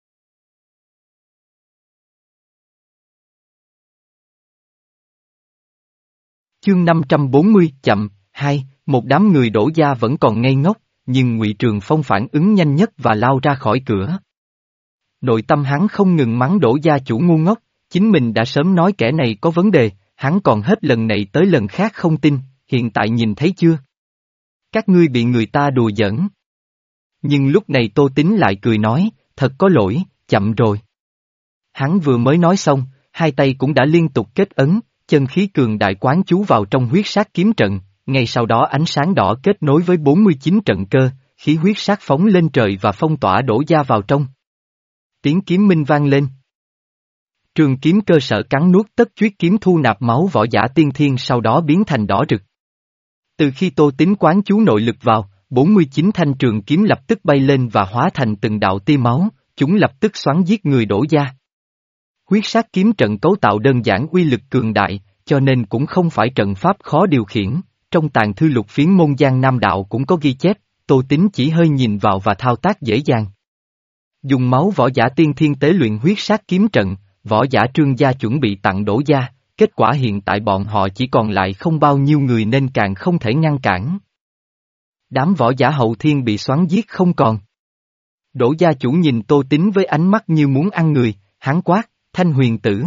Speaker 1: Chương năm trăm bốn mươi, chậm, hai, một đám người Đỗ gia vẫn còn ngây ngốc, nhưng Ngụy Trường Phong phản ứng nhanh nhất và lao ra khỏi cửa. Nội tâm hắn không ngừng mắng Đỗ gia chủ ngu ngốc, chính mình đã sớm nói kẻ này có vấn đề, hắn còn hết lần này tới lần khác không tin, hiện tại nhìn thấy chưa? Các ngươi bị người ta đùa giỡn. Nhưng lúc này Tô Tín lại cười nói, thật có lỗi, chậm rồi. Hắn vừa mới nói xong, hai tay cũng đã liên tục kết ấn, chân khí cường đại quán chú vào trong huyết sát kiếm trận, ngay sau đó ánh sáng đỏ kết nối với bốn mươi chín trận cơ, khí huyết sát phóng lên trời và phong tỏa Đỗ gia vào trong. Tiếng kiếm minh vang lên. Trường kiếm cơ sở cắn nuốt tất chuyết kiếm thu nạp máu võ giả tiên thiên sau đó biến thành đỏ rực. Từ khi Tô Tín quán chú nội lực vào, bốn mươi chín thanh trường kiếm lập tức bay lên và hóa thành từng đạo tia máu, chúng lập tức xoắn giết người Đỗ gia. Huyết sát kiếm trận cấu tạo đơn giản uy lực cường đại, cho nên cũng không phải trận pháp khó điều khiển, trong tàng thư lục phiến môn Giang Nam đạo cũng có ghi chép, Tô Tín chỉ hơi nhìn vào và thao tác dễ dàng. Dùng máu võ giả tiên thiên tế luyện huyết sát kiếm trận, võ giả Trương gia chuẩn bị tặng Đỗ gia, kết quả hiện tại bọn họ chỉ còn lại không bao nhiêu người nên càng không thể ngăn cản. Đám võ giả hậu thiên bị xoắn giết không còn. Đỗ gia chủ nhìn Tô Tín với ánh mắt như muốn ăn người, hắn quát, Thanh Huyền tử.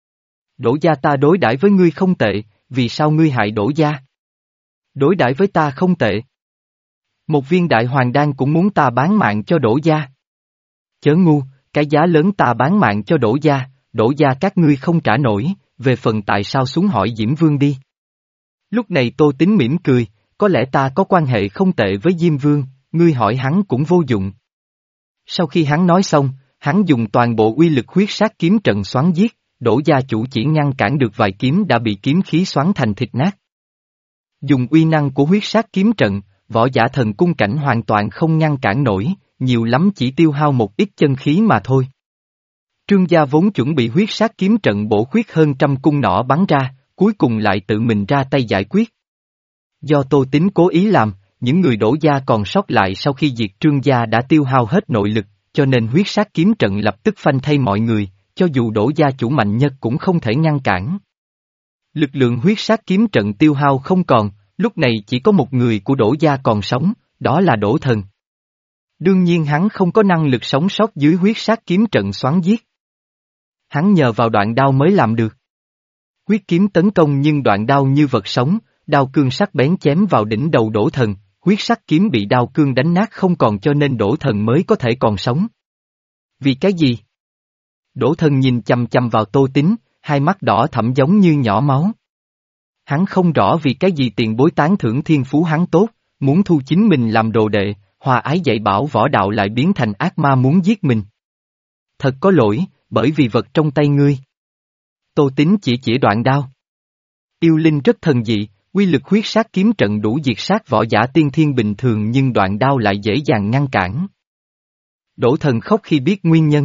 Speaker 1: Đỗ gia ta đối đãi với ngươi không tệ, vì sao ngươi hại Đỗ gia? Đối đãi với ta không tệ. Một viên đại hoàng đan cũng muốn ta bán mạng cho Đỗ gia. Chớ ngu, cái giá lớn ta bán mạng cho Đỗ gia, Đỗ gia các ngươi không trả nổi, về phần tại sao xuống hỏi Diễm Vương đi. Lúc này Tô Tín mỉm cười, có lẽ ta có quan hệ không tệ với Diêm Vương, ngươi hỏi hắn cũng vô dụng. Sau khi hắn nói xong, hắn dùng toàn bộ uy lực huyết sát kiếm trận xoắn giết, Đỗ gia chủ chỉ ngăn cản được vài kiếm đã bị kiếm khí xoắn thành thịt nát. Dùng uy năng của huyết sát kiếm trận, võ giả thần cung cảnh hoàn toàn không ngăn cản nổi, nhiều lắm chỉ tiêu hao một ít chân khí mà thôi. Trương gia vốn chuẩn bị huyết sát kiếm trận bổ khuyết hơn trăm cung nỏ bắn ra, cuối cùng lại tự mình ra tay giải quyết. Do Tô Tín cố ý làm, những người Đỗ gia còn sót lại sau khi diệt Trương gia đã tiêu hao hết nội lực, cho nên huyết sát kiếm trận lập tức phanh thay mọi người, cho dù Đỗ gia chủ mạnh nhất cũng không thể ngăn cản. Lực lượng huyết sát kiếm trận tiêu hao không còn, lúc này chỉ có một người của Đỗ gia còn sống, đó là Đỗ Thần. Đương nhiên hắn không có năng lực sống sót dưới huyết sát kiếm trận xoắn giết. Hắn nhờ vào đoạn đao mới làm được. Huyết kiếm tấn công nhưng đoạn đao như vật sống, đao cương sắc bén chém vào đỉnh đầu Đỗ Thần, huyết sắc kiếm bị đao cương đánh nát không còn cho nên Đỗ Thần mới có thể còn sống. Vì cái gì? Đỗ Thần nhìn chằm chằm vào Tô Tín, hai mắt đỏ thẫm giống như nhỏ máu. Hắn không rõ vì cái gì tiền bối tán thưởng thiên phú hắn tốt, muốn thu chính mình làm đồ đệ, hòa ái dạy bảo võ đạo lại biến thành ác ma muốn giết mình. Thật có lỗi, bởi vì vật trong tay ngươi. Tô Tín chỉ chỉ đoạn đao. Yêu linh rất thần dị, quy lực huyết sát kiếm trận đủ diệt sát võ giả tiên thiên bình thường nhưng đoạn đao lại dễ dàng ngăn cản. Đỗ Thần khóc khi biết nguyên nhân.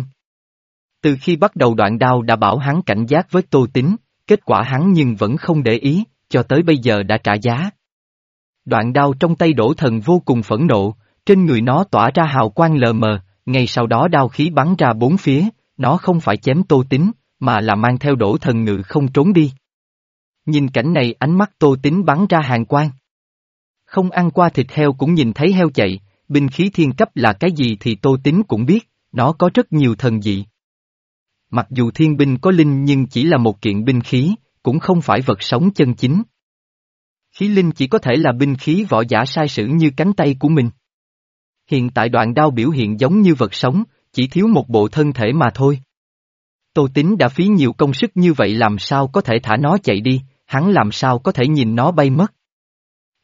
Speaker 1: Từ khi bắt đầu đoạn đao đã bảo hắn cảnh giác với Tô Tín, kết quả hắn nhưng vẫn không để ý, cho tới bây giờ đã trả giá. Đoạn đao trong tay Đỗ Thần vô cùng phẫn nộ, trên người nó tỏa ra hào quang lờ mờ, ngay sau đó đao khí bắn ra bốn phía, nó không phải chém Tô Tín, mà là mang theo Đỗ Thần ngự không trốn đi. Nhìn cảnh này ánh mắt Tô Tín bắn ra hàn quang. Không ăn qua thịt heo cũng nhìn thấy heo chạy, binh khí thiên cấp là cái gì thì Tô Tín cũng biết, nó có rất nhiều thần dị. Mặc dù thiên binh có linh nhưng chỉ là một kiện binh khí, cũng không phải vật sống chân chính. Khí linh chỉ có thể là binh khí võ giả sai sử như cánh tay của mình. Hiện tại đoạn đao biểu hiện giống như vật sống, chỉ thiếu một bộ thân thể mà thôi. Tô Tín đã phí nhiều công sức như vậy làm sao có thể thả nó chạy đi, hắn làm sao có thể nhìn nó bay mất.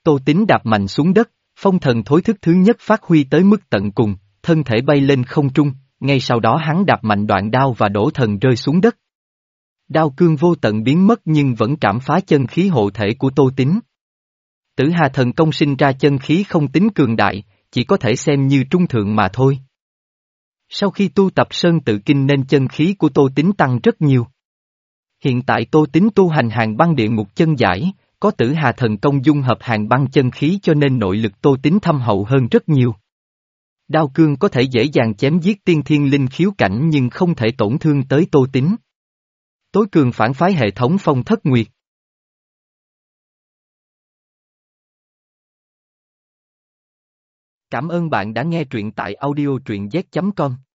Speaker 1: Tô Tín đạp mạnh xuống đất, phong thần thối thức thứ nhất phát huy tới mức tận cùng, thân thể bay lên không trung, ngay sau đó hắn đạp mạnh đoạn đao và đổ thần rơi xuống đất. Đao cương vô tận biến mất nhưng vẫn trảm phá chân khí hộ thể của Tô Tín. Tử Hà thần công sinh ra chân khí không tính cường đại, chỉ có thể xem như trung thượng mà thôi. Sau khi tu tập Sơn Tự Kinh nên chân khí của Tô Tín tăng rất nhiều. Hiện tại Tô Tín tu hành hàng băng địa ngục chân giải, có Tử Hà thần công dung hợp hàng băng chân khí cho nên nội lực Tô Tín thâm hậu hơn rất nhiều. Đao cương có thể dễ dàng chém giết tiên thiên linh khiếu cảnh nhưng không thể tổn thương tới Tô Tín. Tối cường phản phái hệ thống Phong Thất Nguyệt. Cảm ơn bạn đã nghe truyện tại audio truyện z chấm com.